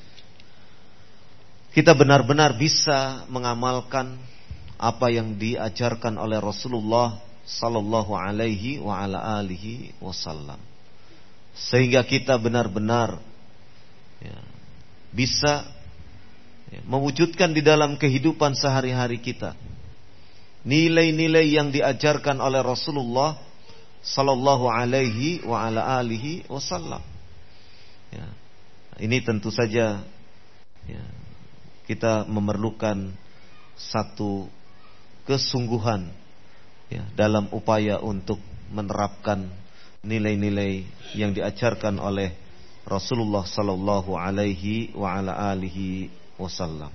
kita benar-benar bisa mengamalkan apa yang diajarkan oleh Rasulullah sallallahu alaihi wa ala alihi wasallam, sehingga kita benar-benar, ya, bisa, ya, mewujudkan di dalam kehidupan sehari-hari kita nilai-nilai yang diajarkan oleh Rasulullah sallallahu alaihi wa ala alihi wasallam. Ya. Ini tentu saja, ya, kita memerlukan satu kesungguhan, ya, dalam upaya untuk menerapkan nilai-nilai yang diajarkan oleh Rasulullah sallallahu alaihi wa ala alihi wasallam.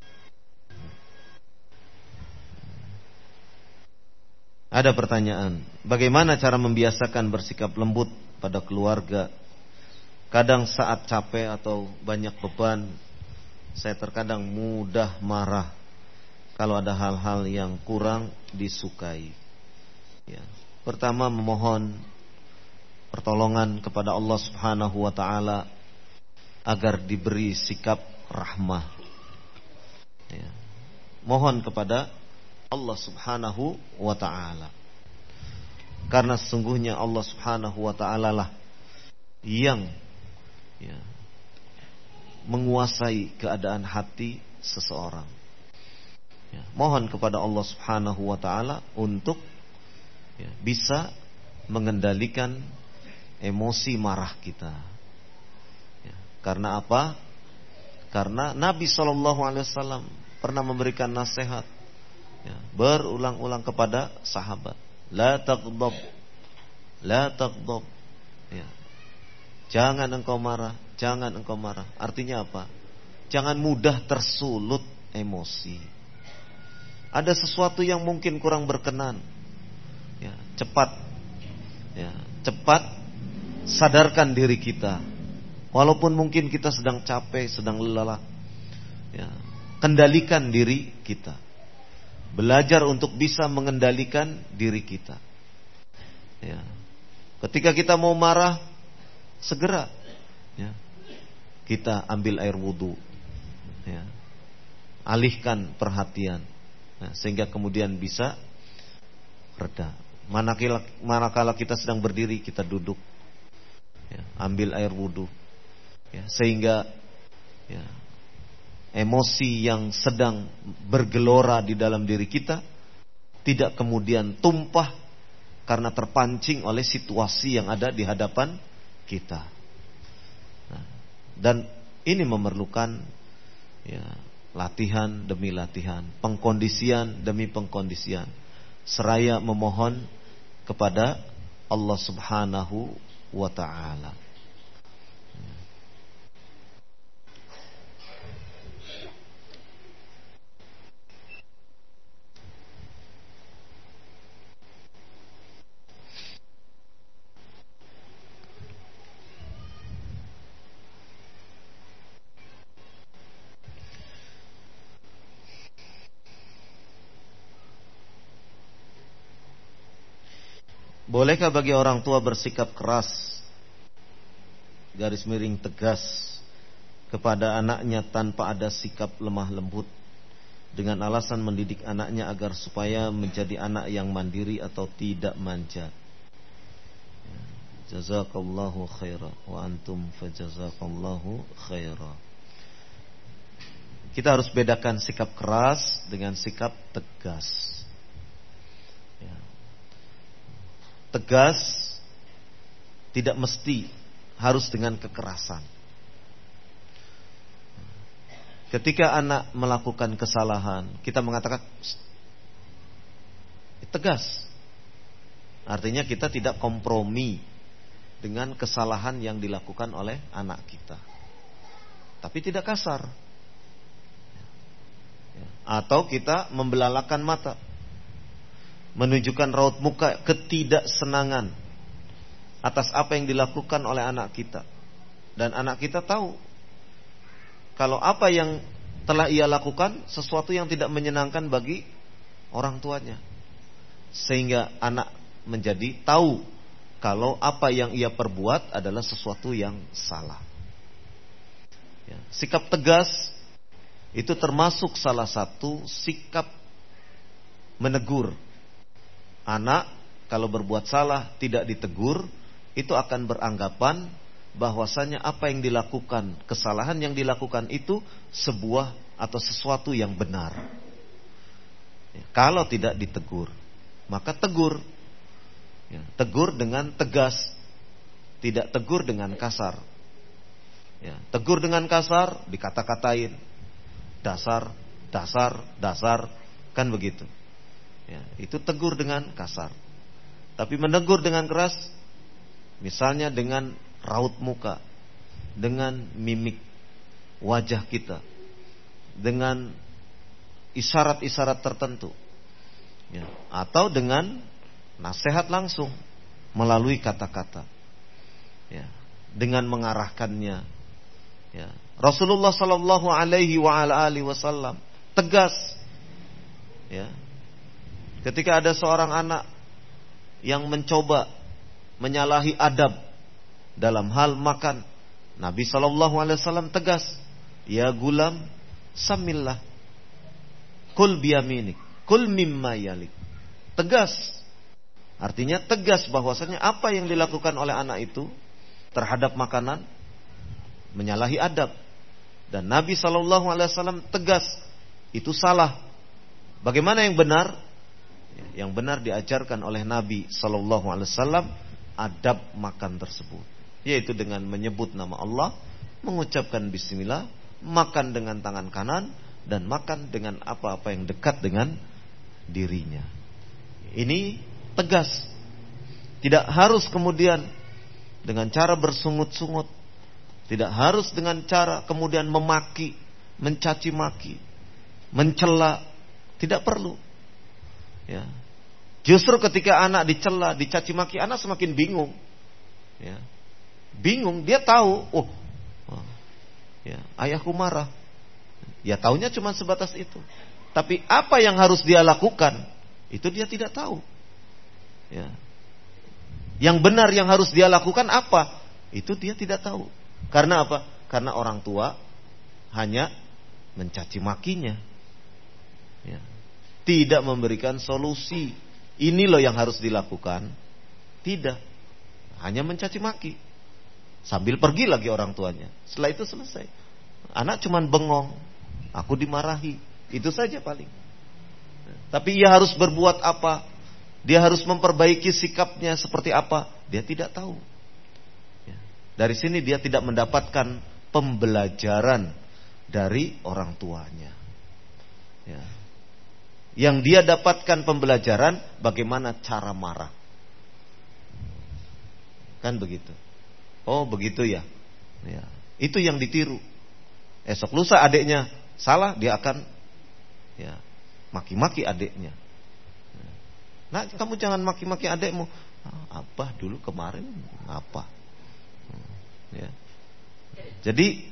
Ada pertanyaan, bagaimana cara membiasakan bersikap lembut pada keluarga? Kadang saat capek atau banyak beban, saya terkadang mudah marah kalau ada hal-hal yang kurang disukai. Ya. Pertama, memohon pertolongan kepada Allah Subhanahu wa ta'ala agar diberi sikap rahmah. Ya. Mohon kepada Allah Subhanahu wa ta'ala, karena sesungguhnya Allah Subhanahu wa ta'ala lah yang, ya, menguasai keadaan hati seseorang. Ya, mohon kepada Allah Subhanahu wa ta'ala untuk, ya, bisa mengendalikan emosi marah kita. Ya, karena apa? Karena Nabi SAW pernah memberikan nasihat, ya, berulang-ulang kepada sahabat, la taghdab, la taghdab. Ya. Jangan engkau marah, jangan engkau marah. Artinya apa? Jangan mudah tersulut emosi. Ada sesuatu yang mungkin kurang berkenan, ya, cepat sadarkan diri kita. Walaupun mungkin kita sedang capek, sedang lelah, ya, kendalikan diri kita. Belajar untuk bisa mengendalikan diri kita, ya. Ketika kita mau marah, segera, ya, kita ambil air wudhu, ya, alihkan perhatian, nah, sehingga kemudian bisa reda. Manakala kita sedang berdiri, kita duduk, ya, ambil air wudhu, ya, sehingga, ya, emosi yang sedang bergelora di dalam diri kita tidak kemudian tumpah karena terpancing oleh situasi yang ada di hadapan kita. Nah, dan ini memerlukan, ya, latihan demi latihan, pengkondisian demi pengkondisian, seraya memohon kepada Allah Subhanahu wa ta'ala. Bolehkah bagi orang tua bersikap keras, garis miring tegas, kepada anaknya tanpa ada sikap lemah lembut, dengan alasan mendidik anaknya agar supaya menjadi anak yang mandiri atau tidak manja? Jazakallahu khaira wa antum fajazakallahu khaira. Kita harus bedakan sikap keras dengan sikap tegas. Tegas tidak mesti harus dengan kekerasan. Ketika anak melakukan kesalahan, kita mengatakan tegas. Artinya kita tidak kompromi dengan kesalahan yang dilakukan oleh anak kita, tapi tidak kasar. Atau kita membelalakan mata, menunjukkan raut muka ketidaksenangan atas apa yang dilakukan oleh anak kita. Dan anak kita tahu kalau apa yang telah ia lakukan sesuatu yang tidak menyenangkan bagi orang tuanya, sehingga anak menjadi tahu kalau apa yang ia perbuat adalah sesuatu yang salah. Ya, sikap tegas itu termasuk salah satu sikap menegur. Anak kalau berbuat salah tidak ditegur, itu akan beranggapan bahwasanya apa yang dilakukan, kesalahan yang dilakukan itu sebuah atau sesuatu yang benar. Ya, kalau tidak ditegur, maka tegur. Ya, tegur dengan tegas, tidak tegur dengan kasar. Ya, tegur dengan kasar, dikata-katain, dasar, kan begitu. Ya, itu tegur dengan kasar. Tapi menegur dengan keras, misalnya dengan raut muka, dengan mimik wajah kita, dengan isyarat-isyarat tertentu, ya, atau dengan nasihat langsung melalui kata-kata, ya, dengan mengarahkannya. Ya. Rasulullah Sallallahu Alaihi Wasallam tegas, ya, ketika ada seorang anak yang mencoba menyalahi adab dalam hal makan, Nabi Sallallahu Alaihi Wasallam tegas, ya gulam, samillah, kul biyaminik, kul mimma yalik. Tegas, artinya tegas bahwasanya apa yang dilakukan oleh anak itu terhadap makanan menyalahi adab, dan Nabi Sallallahu Alaihi Wasallam tegas, itu salah. Bagaimana yang benar? Yang benar diajarkan oleh Nabi Sallallahu Alaihi Wasallam adab makan tersebut, yaitu dengan menyebut nama Allah, mengucapkan bismillah, makan dengan tangan kanan, dan makan dengan apa-apa yang dekat dengan dirinya. Ini tegas. Tidak harus kemudian dengan cara bersungut-sungut. Tidak harus dengan cara kemudian memaki, mencaci maki, mencela. Tidak perlu. Ya. Justru ketika anak dicela, dicaci maki, anak semakin bingung. Ya. Bingung, dia tahu, ya, ayahku marah. Ya taunya cuma sebatas itu. Tapi apa yang harus dia lakukan, itu dia tidak tahu. Ya. Yang benar yang harus dia lakukan apa? Itu dia tidak tahu. Karena apa? Karena orang tua hanya mencaci makinya. Ya. Tidak memberikan solusi. Ini loh yang harus dilakukan. Tidak. Hanya mencaci maki. Sambil pergi lagi orang tuanya. Setelah itu selesai. Anak cuman bengong. Aku dimarahi. Itu saja paling. Tapi ia harus berbuat apa? Dia harus memperbaiki sikapnya seperti apa? Dia tidak tahu. Dari sini dia tidak mendapatkan pembelajaran dari orang tuanya. Ya. Yang dia dapatkan pembelajaran bagaimana cara marah. Kan begitu. Oh begitu ya. Ya. Itu yang ditiru. Esok lusa adiknya salah, dia akan ya, maki-maki adiknya. Nah, kamu jangan maki-maki adikmu. Abah dulu kemarin apa? Ya. Jadi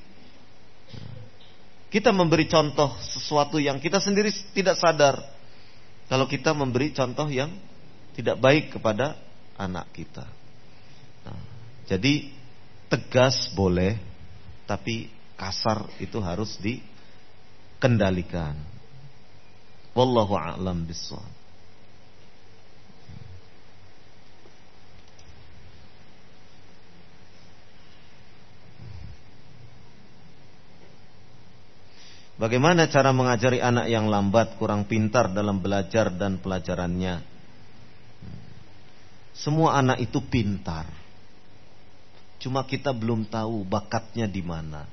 kita memberi contoh sesuatu yang kita sendiri tidak sadar. Kalau kita memberi contoh yang tidak baik kepada anak kita. Nah, jadi tegas boleh, tapi kasar itu harus dikendalikan. Wallahu a'lam bishawab. Bagaimana cara mengajari anak yang lambat, kurang pintar dalam belajar dan pelajarannya? Semua anak itu pintar. Cuma kita belum tahu bakatnya di mana.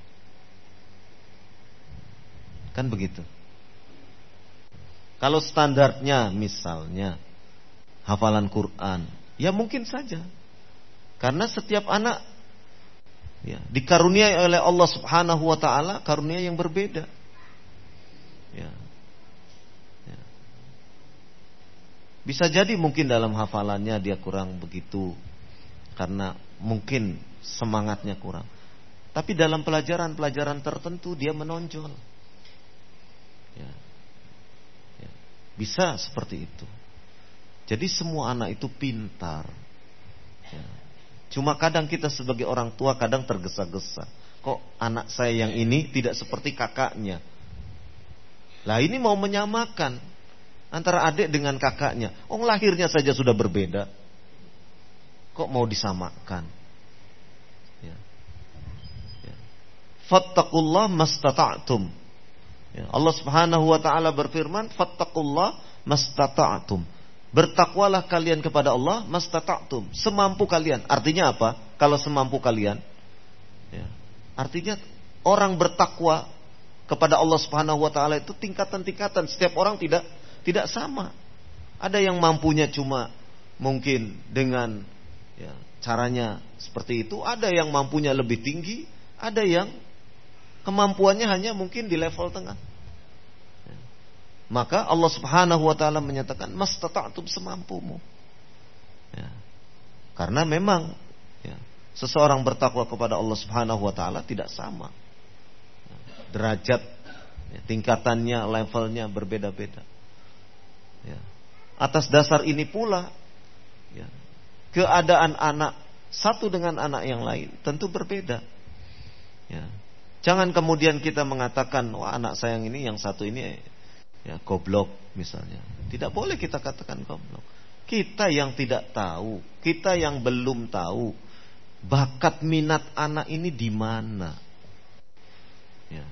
Kan begitu. Kalau standarnya misalnya hafalan Quran, ya mungkin saja. Karena setiap anak ya, dikaruniai oleh Allah Subhanahu wa taala karunia yang berbeda. Ya. Ya. Bisa jadi mungkin dalam hafalannya dia kurang begitu, karena mungkin semangatnya kurang. Tapi dalam pelajaran-pelajaran tertentu dia menonjol. Ya. Ya. Bisa seperti itu. Jadi semua anak itu pintar. Ya. Cuma kadang kita sebagai orang tua kadang tergesa-gesa. Kok anak saya yang ini tidak seperti kakaknya? Lah ini mau menyamakan antara adik dengan kakaknya. Oh lahirnya saja sudah berbeda. Kok mau disamakan? Ya. Ya. Fattaqullah mastata'tum. Ya. Allah Subhanahu wa taala berfirman, fattaqullah mastata'tum. Bertakwalah kalian kepada Allah mastata'tum, semampu kalian. Artinya apa? Kalau semampu kalian, ya. Artinya orang bertakwa kepada Allah Subhanahu wa taala itu tingkatan-tingkatan. Setiap orang tidak sama. Ada yang mampunya cuma mungkin dengan ya, caranya seperti itu, ada yang mampunya lebih tinggi, ada yang kemampuannya hanya mungkin di level tengah. Ya. Maka Allah Subhanahu wa taala menyatakan mastata'tum, semampumu. Ya. Karena memang ya, seseorang bertakwa kepada Allah Subhanahu wa taala tidak sama. Derajat, ya, tingkatannya, levelnya berbeda-beda. Ya. Atas dasar ini pula, ya, keadaan anak satu dengan anak yang lain tentu berbeda. Ya. Jangan kemudian kita mengatakan, wah anak saya yang ini, yang satu ini, ya goblok misalnya. Tidak boleh kita katakan goblok. Kita yang tidak tahu, kita yang belum tahu bakat minat anak ini di mana. Ya.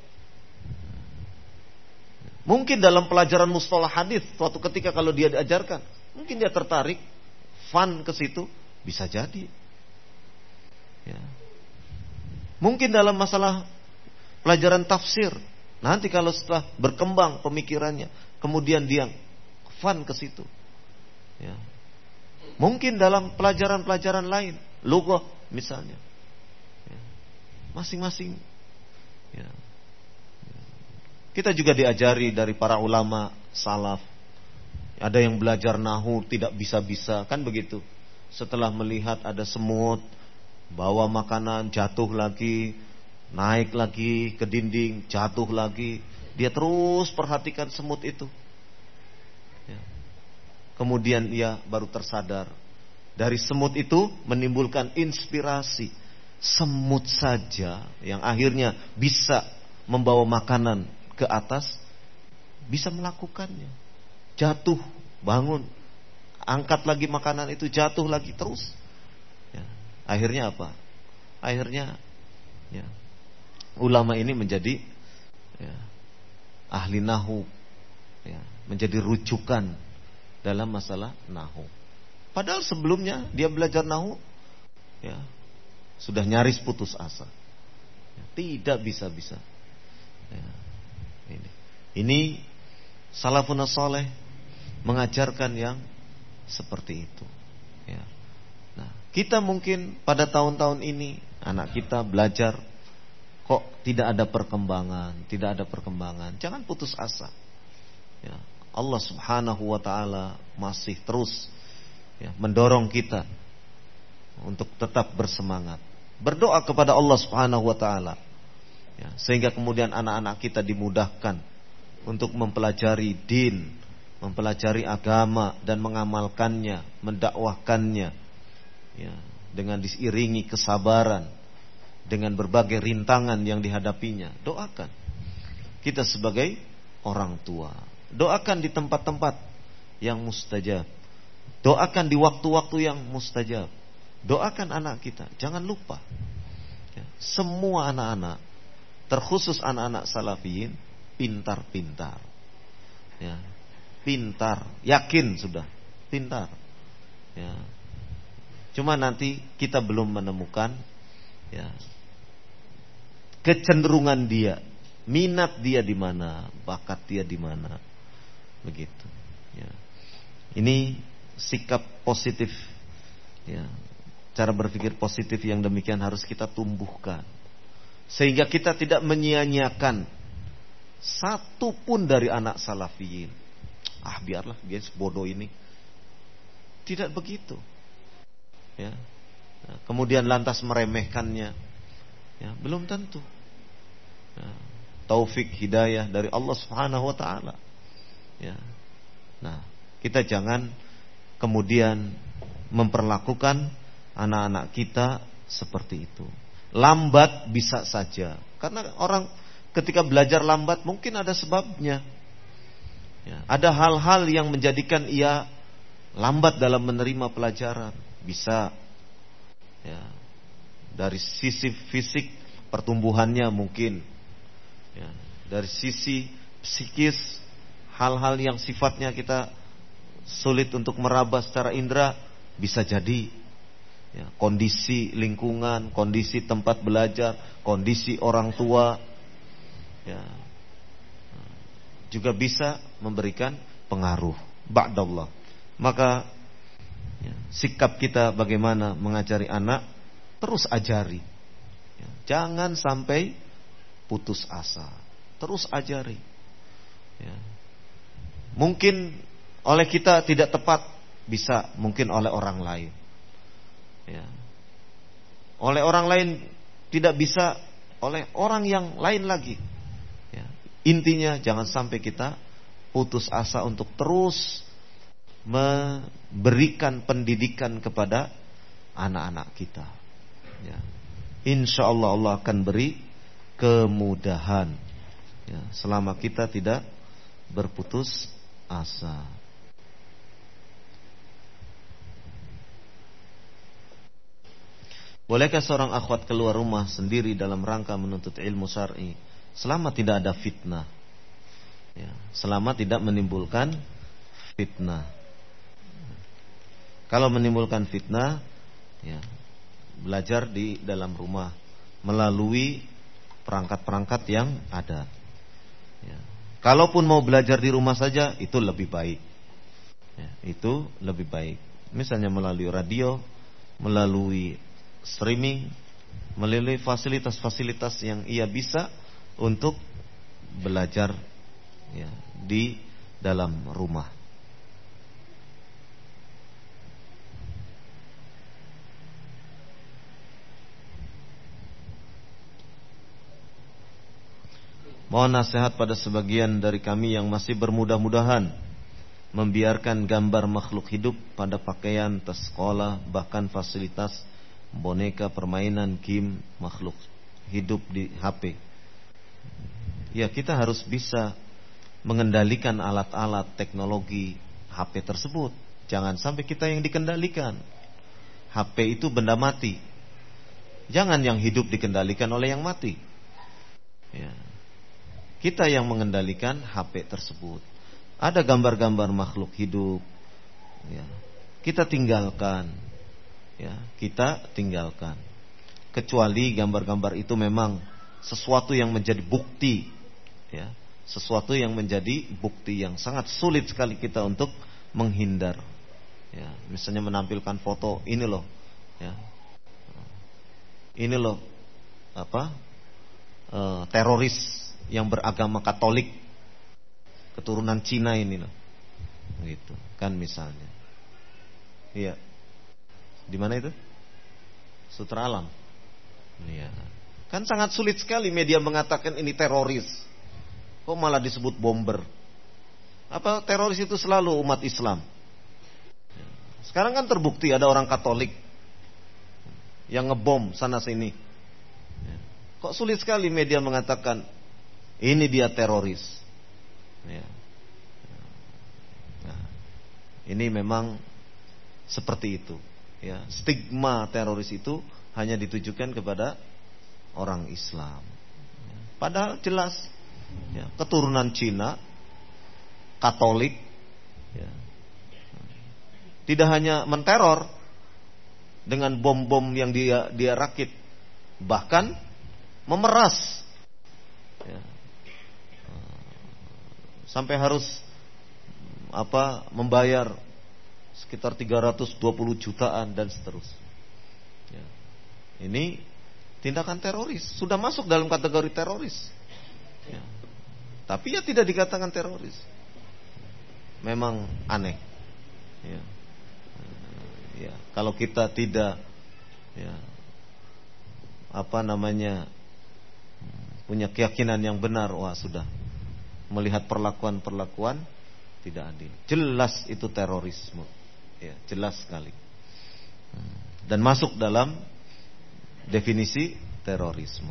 Mungkin dalam pelajaran mustalah hadis, suatu ketika kalau dia diajarkan, mungkin dia tertarik, fun ke situ, bisa jadi. Ya. Mungkin dalam masalah pelajaran tafsir, nanti kalau setelah berkembang pemikirannya, kemudian dia fun ke situ. Ya. Mungkin dalam pelajaran-pelajaran lain, lughah, misalnya. Ya. Masing-masing. Ya. Kita juga diajari dari para ulama salaf. Ada yang belajar nahu tidak bisa-bisa, kan begitu. Setelah melihat ada semut, bawa makanan, jatuh lagi, naik lagi ke dinding, jatuh lagi. Dia terus perhatikan semut itu. Ya. Kemudian ia baru tersadar. Dari semut itu menimbulkan inspirasi. Semut saja yang akhirnya bisa membawa makanan ke atas, bisa melakukannya. Jatuh, bangun, angkat lagi makanan itu, jatuh lagi terus. Ya. Akhirnya apa? Akhirnya ya, ulama ini menjadi ya, ahli nahu, ya, menjadi rujukan dalam masalah nahu. Padahal sebelumnya dia belajar nahu, ya, sudah nyaris putus asa. Ya, tidak bisa-bisa. Ya, ini salafun saleh mengajarkan yang seperti itu. Ya. Nah, kita mungkin pada tahun-tahun ini anak kita belajar kok tidak ada perkembangan, tidak ada perkembangan. Jangan putus asa. Ya. Allah Subhanahu wa taala masih terus ya, mendorong kita untuk tetap bersemangat. Berdoa kepada Allah Subhanahu wa taala. Ya, sehingga kemudian anak-anak kita dimudahkan untuk mempelajari din, mempelajari agama dan mengamalkannya, mendakwahkannya, ya, dengan diiringi kesabaran, dengan berbagai rintangan yang dihadapinya. Doakan kita sebagai orang tua, doakan di tempat-tempat yang mustajab, doakan di waktu-waktu yang mustajab, doakan anak kita. Jangan lupa, ya, semua anak-anak, terkhusus anak-anak salafiyin, pintar-pintar, ya, pintar, yakin sudah pintar, ya. Cuma nanti kita belum menemukan, ya, kecenderungan dia, minat dia di mana, bakat dia di mana, begitu. Ya. Ini sikap positif, ya, cara berpikir positif yang demikian harus kita tumbuhkan. Sehingga kita tidak menyia-nyiakan satu pun dari anak salafiyin. Ah, biarlah dia bodoh ini. Tidak begitu. Ya. Nah, kemudian lantas meremehkannya. Ya, belum tentu. Ya. Taufik hidayah dari Allah Subhanahu wa taala. Ya. Nah, kita jangan kemudian memperlakukan anak-anak kita seperti itu. Lambat bisa saja, karena orang ketika belajar lambat mungkin ada sebabnya. Ya, ada hal-hal yang menjadikan ia lambat dalam menerima pelajaran. Bisa, ya, dari sisi fisik pertumbuhannya mungkin, ya, dari sisi psikis hal-hal yang sifatnya kita sulit untuk meraba secara indera bisa jadi. Ya, kondisi lingkungan, kondisi tempat belajar, kondisi orang tua, ya, juga bisa memberikan pengaruh. Ba'dallah. Maka ya, sikap kita bagaimana mengajari anak, terus ajari. Ya, jangan sampai putus asa, terus ajari. Ya. Mungkin oleh kita tidak tepat, bisa mungkin oleh orang lain. Ya. Oleh orang lain tidak bisa, oleh orang yang lain lagi. Ya. Intinya jangan sampai kita putus asa untuk terus memberikan pendidikan kepada anak-anak kita. Ya. Insya Allah Allah akan beri kemudahan, ya, selama kita tidak berputus asa. Bolehkah seorang akhwat keluar rumah sendiri dalam rangka menuntut ilmu syar'i selama tidak ada fitnah? Ya, selama tidak menimbulkan fitnah. Kalau menimbulkan fitnah, ya, belajar di dalam rumah melalui perangkat-perangkat yang ada. Ya. Kalaupun mau belajar di rumah saja, itu lebih baik. Ya, itu lebih baik. Misalnya melalui radio, melalui streaming, melalui fasilitas-fasilitas yang ia bisa untuk belajar ya, di dalam rumah. Mohon nasihat pada sebagian dari kami yang masih bermudah-mudahan membiarkan gambar makhluk hidup pada pakaian, tas sekolah, bahkan fasilitas boneka, permainan, game, makhluk hidup di HP. Ya, kita harus bisa mengendalikan alat-alat teknologi HP tersebut. Jangan sampai kita yang dikendalikan. HP itu benda mati. Jangan yang hidup dikendalikan oleh yang mati. Ya. Kita yang mengendalikan HP tersebut. Ada gambar-gambar makhluk hidup, ya, kita tinggalkan, ya, kita tinggalkan. Kecuali gambar-gambar itu memang sesuatu yang menjadi bukti, ya, sesuatu yang menjadi bukti yang sangat sulit sekali kita untuk menghindar. Ya, misalnya menampilkan foto ini loh, ya, ini loh, teroris yang beragama Katolik, keturunan Cina ini loh, gitu kan misalnya. Iya, di mana itu? Sutra Alam. Iya, kan sangat sulit sekali media mengatakan ini teroris. Kok malah disebut bomber? Apa teroris itu selalu umat Islam? Sekarang kan terbukti ada orang Katolik yang ngebom sana sini. Kok sulit sekali media mengatakan ini dia teroris. Ya. Nah, ini memang seperti itu. Ya, stigma teroris itu hanya ditujukan kepada orang Islam. Ya, padahal jelas, ya, keturunan Cina, Katolik, ya, tidak hanya menteror dengan bom-bom yang dia rakit, bahkan memeras. Ya. Sampai harus membayar sekitar 320 jutaan dan seterusnya. Ya. Ini tindakan teroris, sudah masuk dalam kategori teroris. Ya. Tapi ya tidak dikatakan teroris. Memang aneh. Ya. Ya. Kalau kita tidak, ya, punya keyakinan yang benar, wah sudah. Melihat perlakuan-perlakuan tidak adil. Jelas itu terorisme. Ya, jelas sekali. Dan masuk dalam definisi terorisme.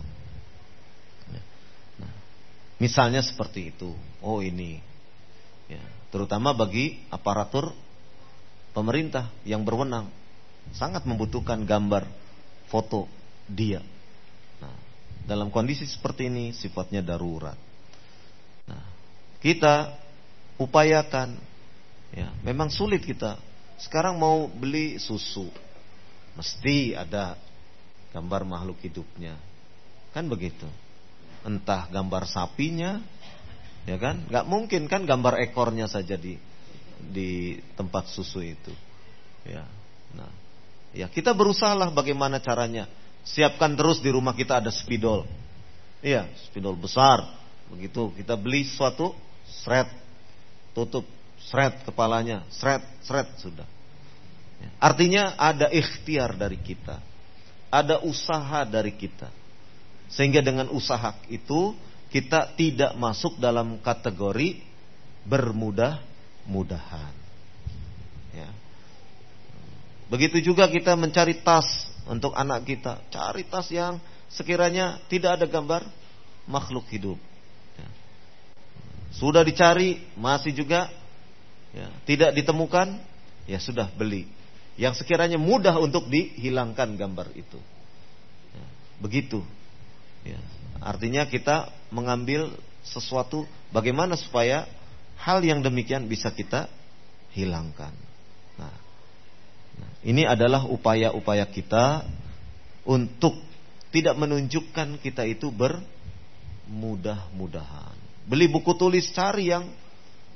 Nah, misalnya seperti itu. Oh ini. Ya, terutama bagi aparatur pemerintah yang berwenang. Sangat membutuhkan gambar, foto dia. Nah, dalam kondisi seperti ini sifatnya darurat. Nah, kita upayakan, ya, memang sulit kita. Sekarang mau beli susu, mesti ada gambar makhluk hidupnya, kan begitu. Entah gambar sapinya, ya kan? Gak mungkin kan gambar ekornya saja di tempat susu itu, ya. Nah, ya kita berusahalah bagaimana caranya. Siapkan terus di rumah kita ada spidol, iya, spidol besar. Begitu kita beli sesuatu, seret, tutup, seret kepalanya, seret sudah. Artinya ada ikhtiar dari kita, ada usaha dari kita, sehingga dengan usaha itu kita tidak masuk dalam kategori bermudah-mudahan. Ya. Begitu juga kita mencari tas untuk anak kita, cari tas yang sekiranya tidak ada gambar makhluk hidup. Sudah dicari, masih juga, ya, tidak ditemukan, ya sudah beli. Yang sekiranya mudah untuk dihilangkan gambar itu. Ya, begitu. Ya, artinya kita mengambil sesuatu bagaimana supaya hal yang demikian bisa kita hilangkan. Nah, ini adalah upaya-upaya kita untuk tidak menunjukkan kita itu bermudah-mudahan. Beli buku tulis, cari yang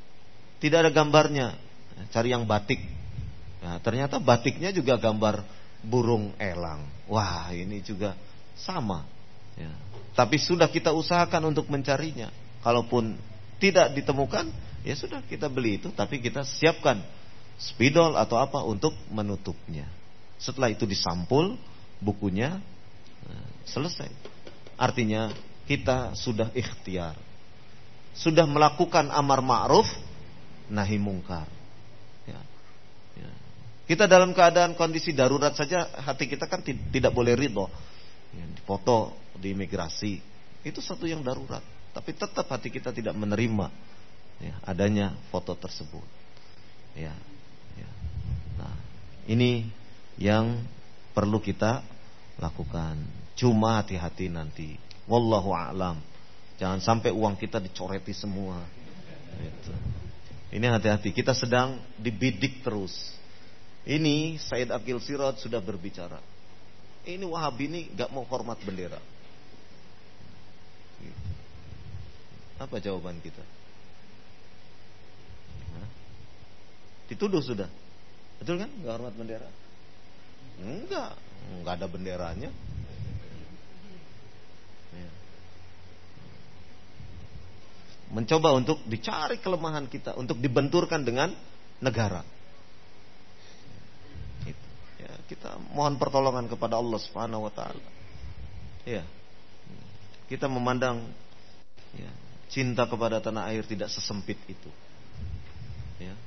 tidak ada gambarnya, cari yang batik. Nah, ternyata batiknya juga gambar burung elang. Wah, ini juga sama. Ya. Tapi sudah kita usahakan untuk mencarinya. Kalaupun tidak ditemukan, ya sudah kita beli itu, tapi kita siapkan spidol atau apa untuk menutupnya. Setelah itu disampul bukunya, selesai. Artinya kita sudah ikhtiar, sudah melakukan amar ma'ruf nahi mungkar. Ya. Ya. Kita dalam keadaan kondisi darurat saja, hati kita kan tidak boleh ridho. Ya, foto di imigrasi itu satu yang darurat, tapi tetap hati kita tidak menerima ya, adanya foto tersebut. Ya. Ya. Nah, ini yang perlu kita lakukan. Cuma hati-hati nanti. Wallahu a'lam. Jangan sampai uang kita dicoreti semua. Gitu. Ini hati-hati. Kita sedang dibidik terus. Ini Said Aqil Siraj sudah berbicara. Ini Wahabi ini gak mau hormat bendera. Gitu. Apa jawaban kita? Hah? Dituduh sudah. Betul kan? Gak hormat bendera? Enggak ada benderanya. Ya. Mencoba untuk dicari kelemahan kita, untuk dibenturkan dengan negara. Itu. Ya, kita mohon pertolongan kepada Allah Subhanahu wa taala. Ya. Kita memandang ya, cinta kepada tanah air tidak sesempit itu. Ya.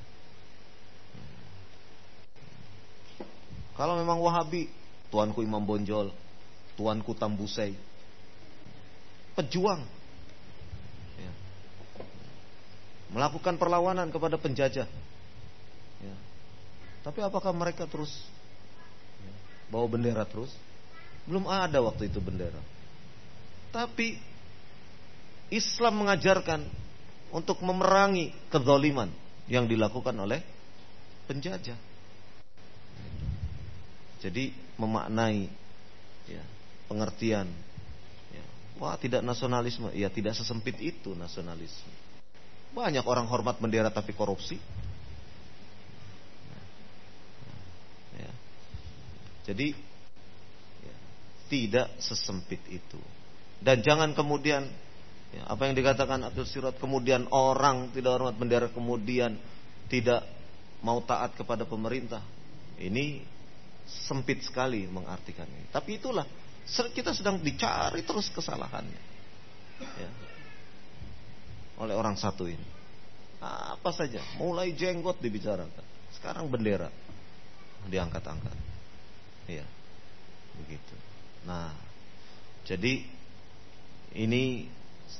Kalau memang Wahabi, tuanku Imam Bonjol, tuanku Tambusai, pejuang, ya. Melakukan perlawanan kepada penjajah. Ya. Tapi apakah mereka terus ya, bawa bendera terus? Belum ada waktu itu bendera. Tapi Islam mengajarkan untuk memerangi kezaliman yang dilakukan oleh penjajah. Jadi memaknai ya, pengertian ya, wah tidak nasionalisme, ya tidak sesempit itu nasionalisme. Banyak orang hormat bendera tapi korupsi. Ya. Jadi ya, tidak sesempit itu. Dan jangan kemudian ya, apa yang dikatakan Aqil Siraj, kemudian orang tidak hormat bendera kemudian tidak mau taat kepada pemerintah. Ini sempit sekali mengartikannya. Tapi itulah kita sedang dicari terus kesalahannya ya, oleh orang satu ini. Apa saja, mulai jenggot dibicarakan, sekarang bendera diangkat-angkat. Ya, begitu. Nah, jadi ini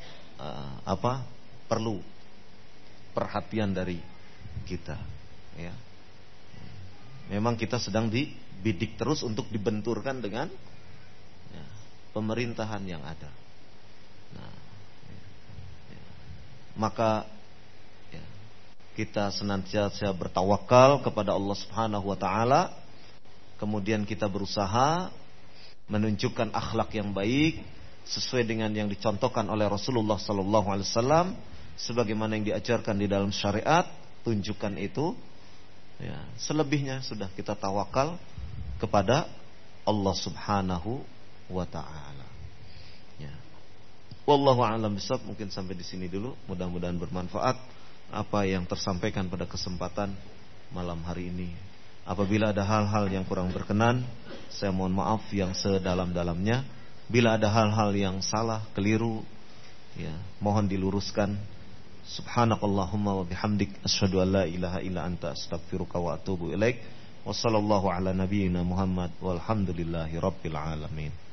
perlu perhatian dari kita. Ya, memang kita sedang dibidik terus untuk dibenturkan dengan ya, pemerintahan yang ada. Nah, ya. Maka ya, kita senantiasa bertawakal kepada Allah Subhanahu wa taala, kemudian kita berusaha menunjukkan akhlak yang baik sesuai dengan yang dicontohkan oleh Rasulullah sallallahu alaihi wasallam sebagaimana yang diajarkan di dalam syariat. Tunjukkan itu. Ya, selebihnya sudah kita tawakal kepada Allah Subhanahu wa taala. Ya. Wallahu a'lam bishawab. Mungkin sampai di sini dulu. Mudah-mudahan bermanfaat apa yang tersampaikan pada kesempatan malam hari ini. Apabila ada hal-hal yang kurang berkenan, saya mohon maaf yang sedalam-dalamnya. Bila ada hal-hal yang salah, keliru, ya, mohon diluruskan. Subhanakallahumma wa bihamdik asyhadu an la ilaha illa anta astaghfiruka wa atubu ilaik. Wassallallahu ala nabiyyina Muhammad walhamdulillahi rabbil alamin.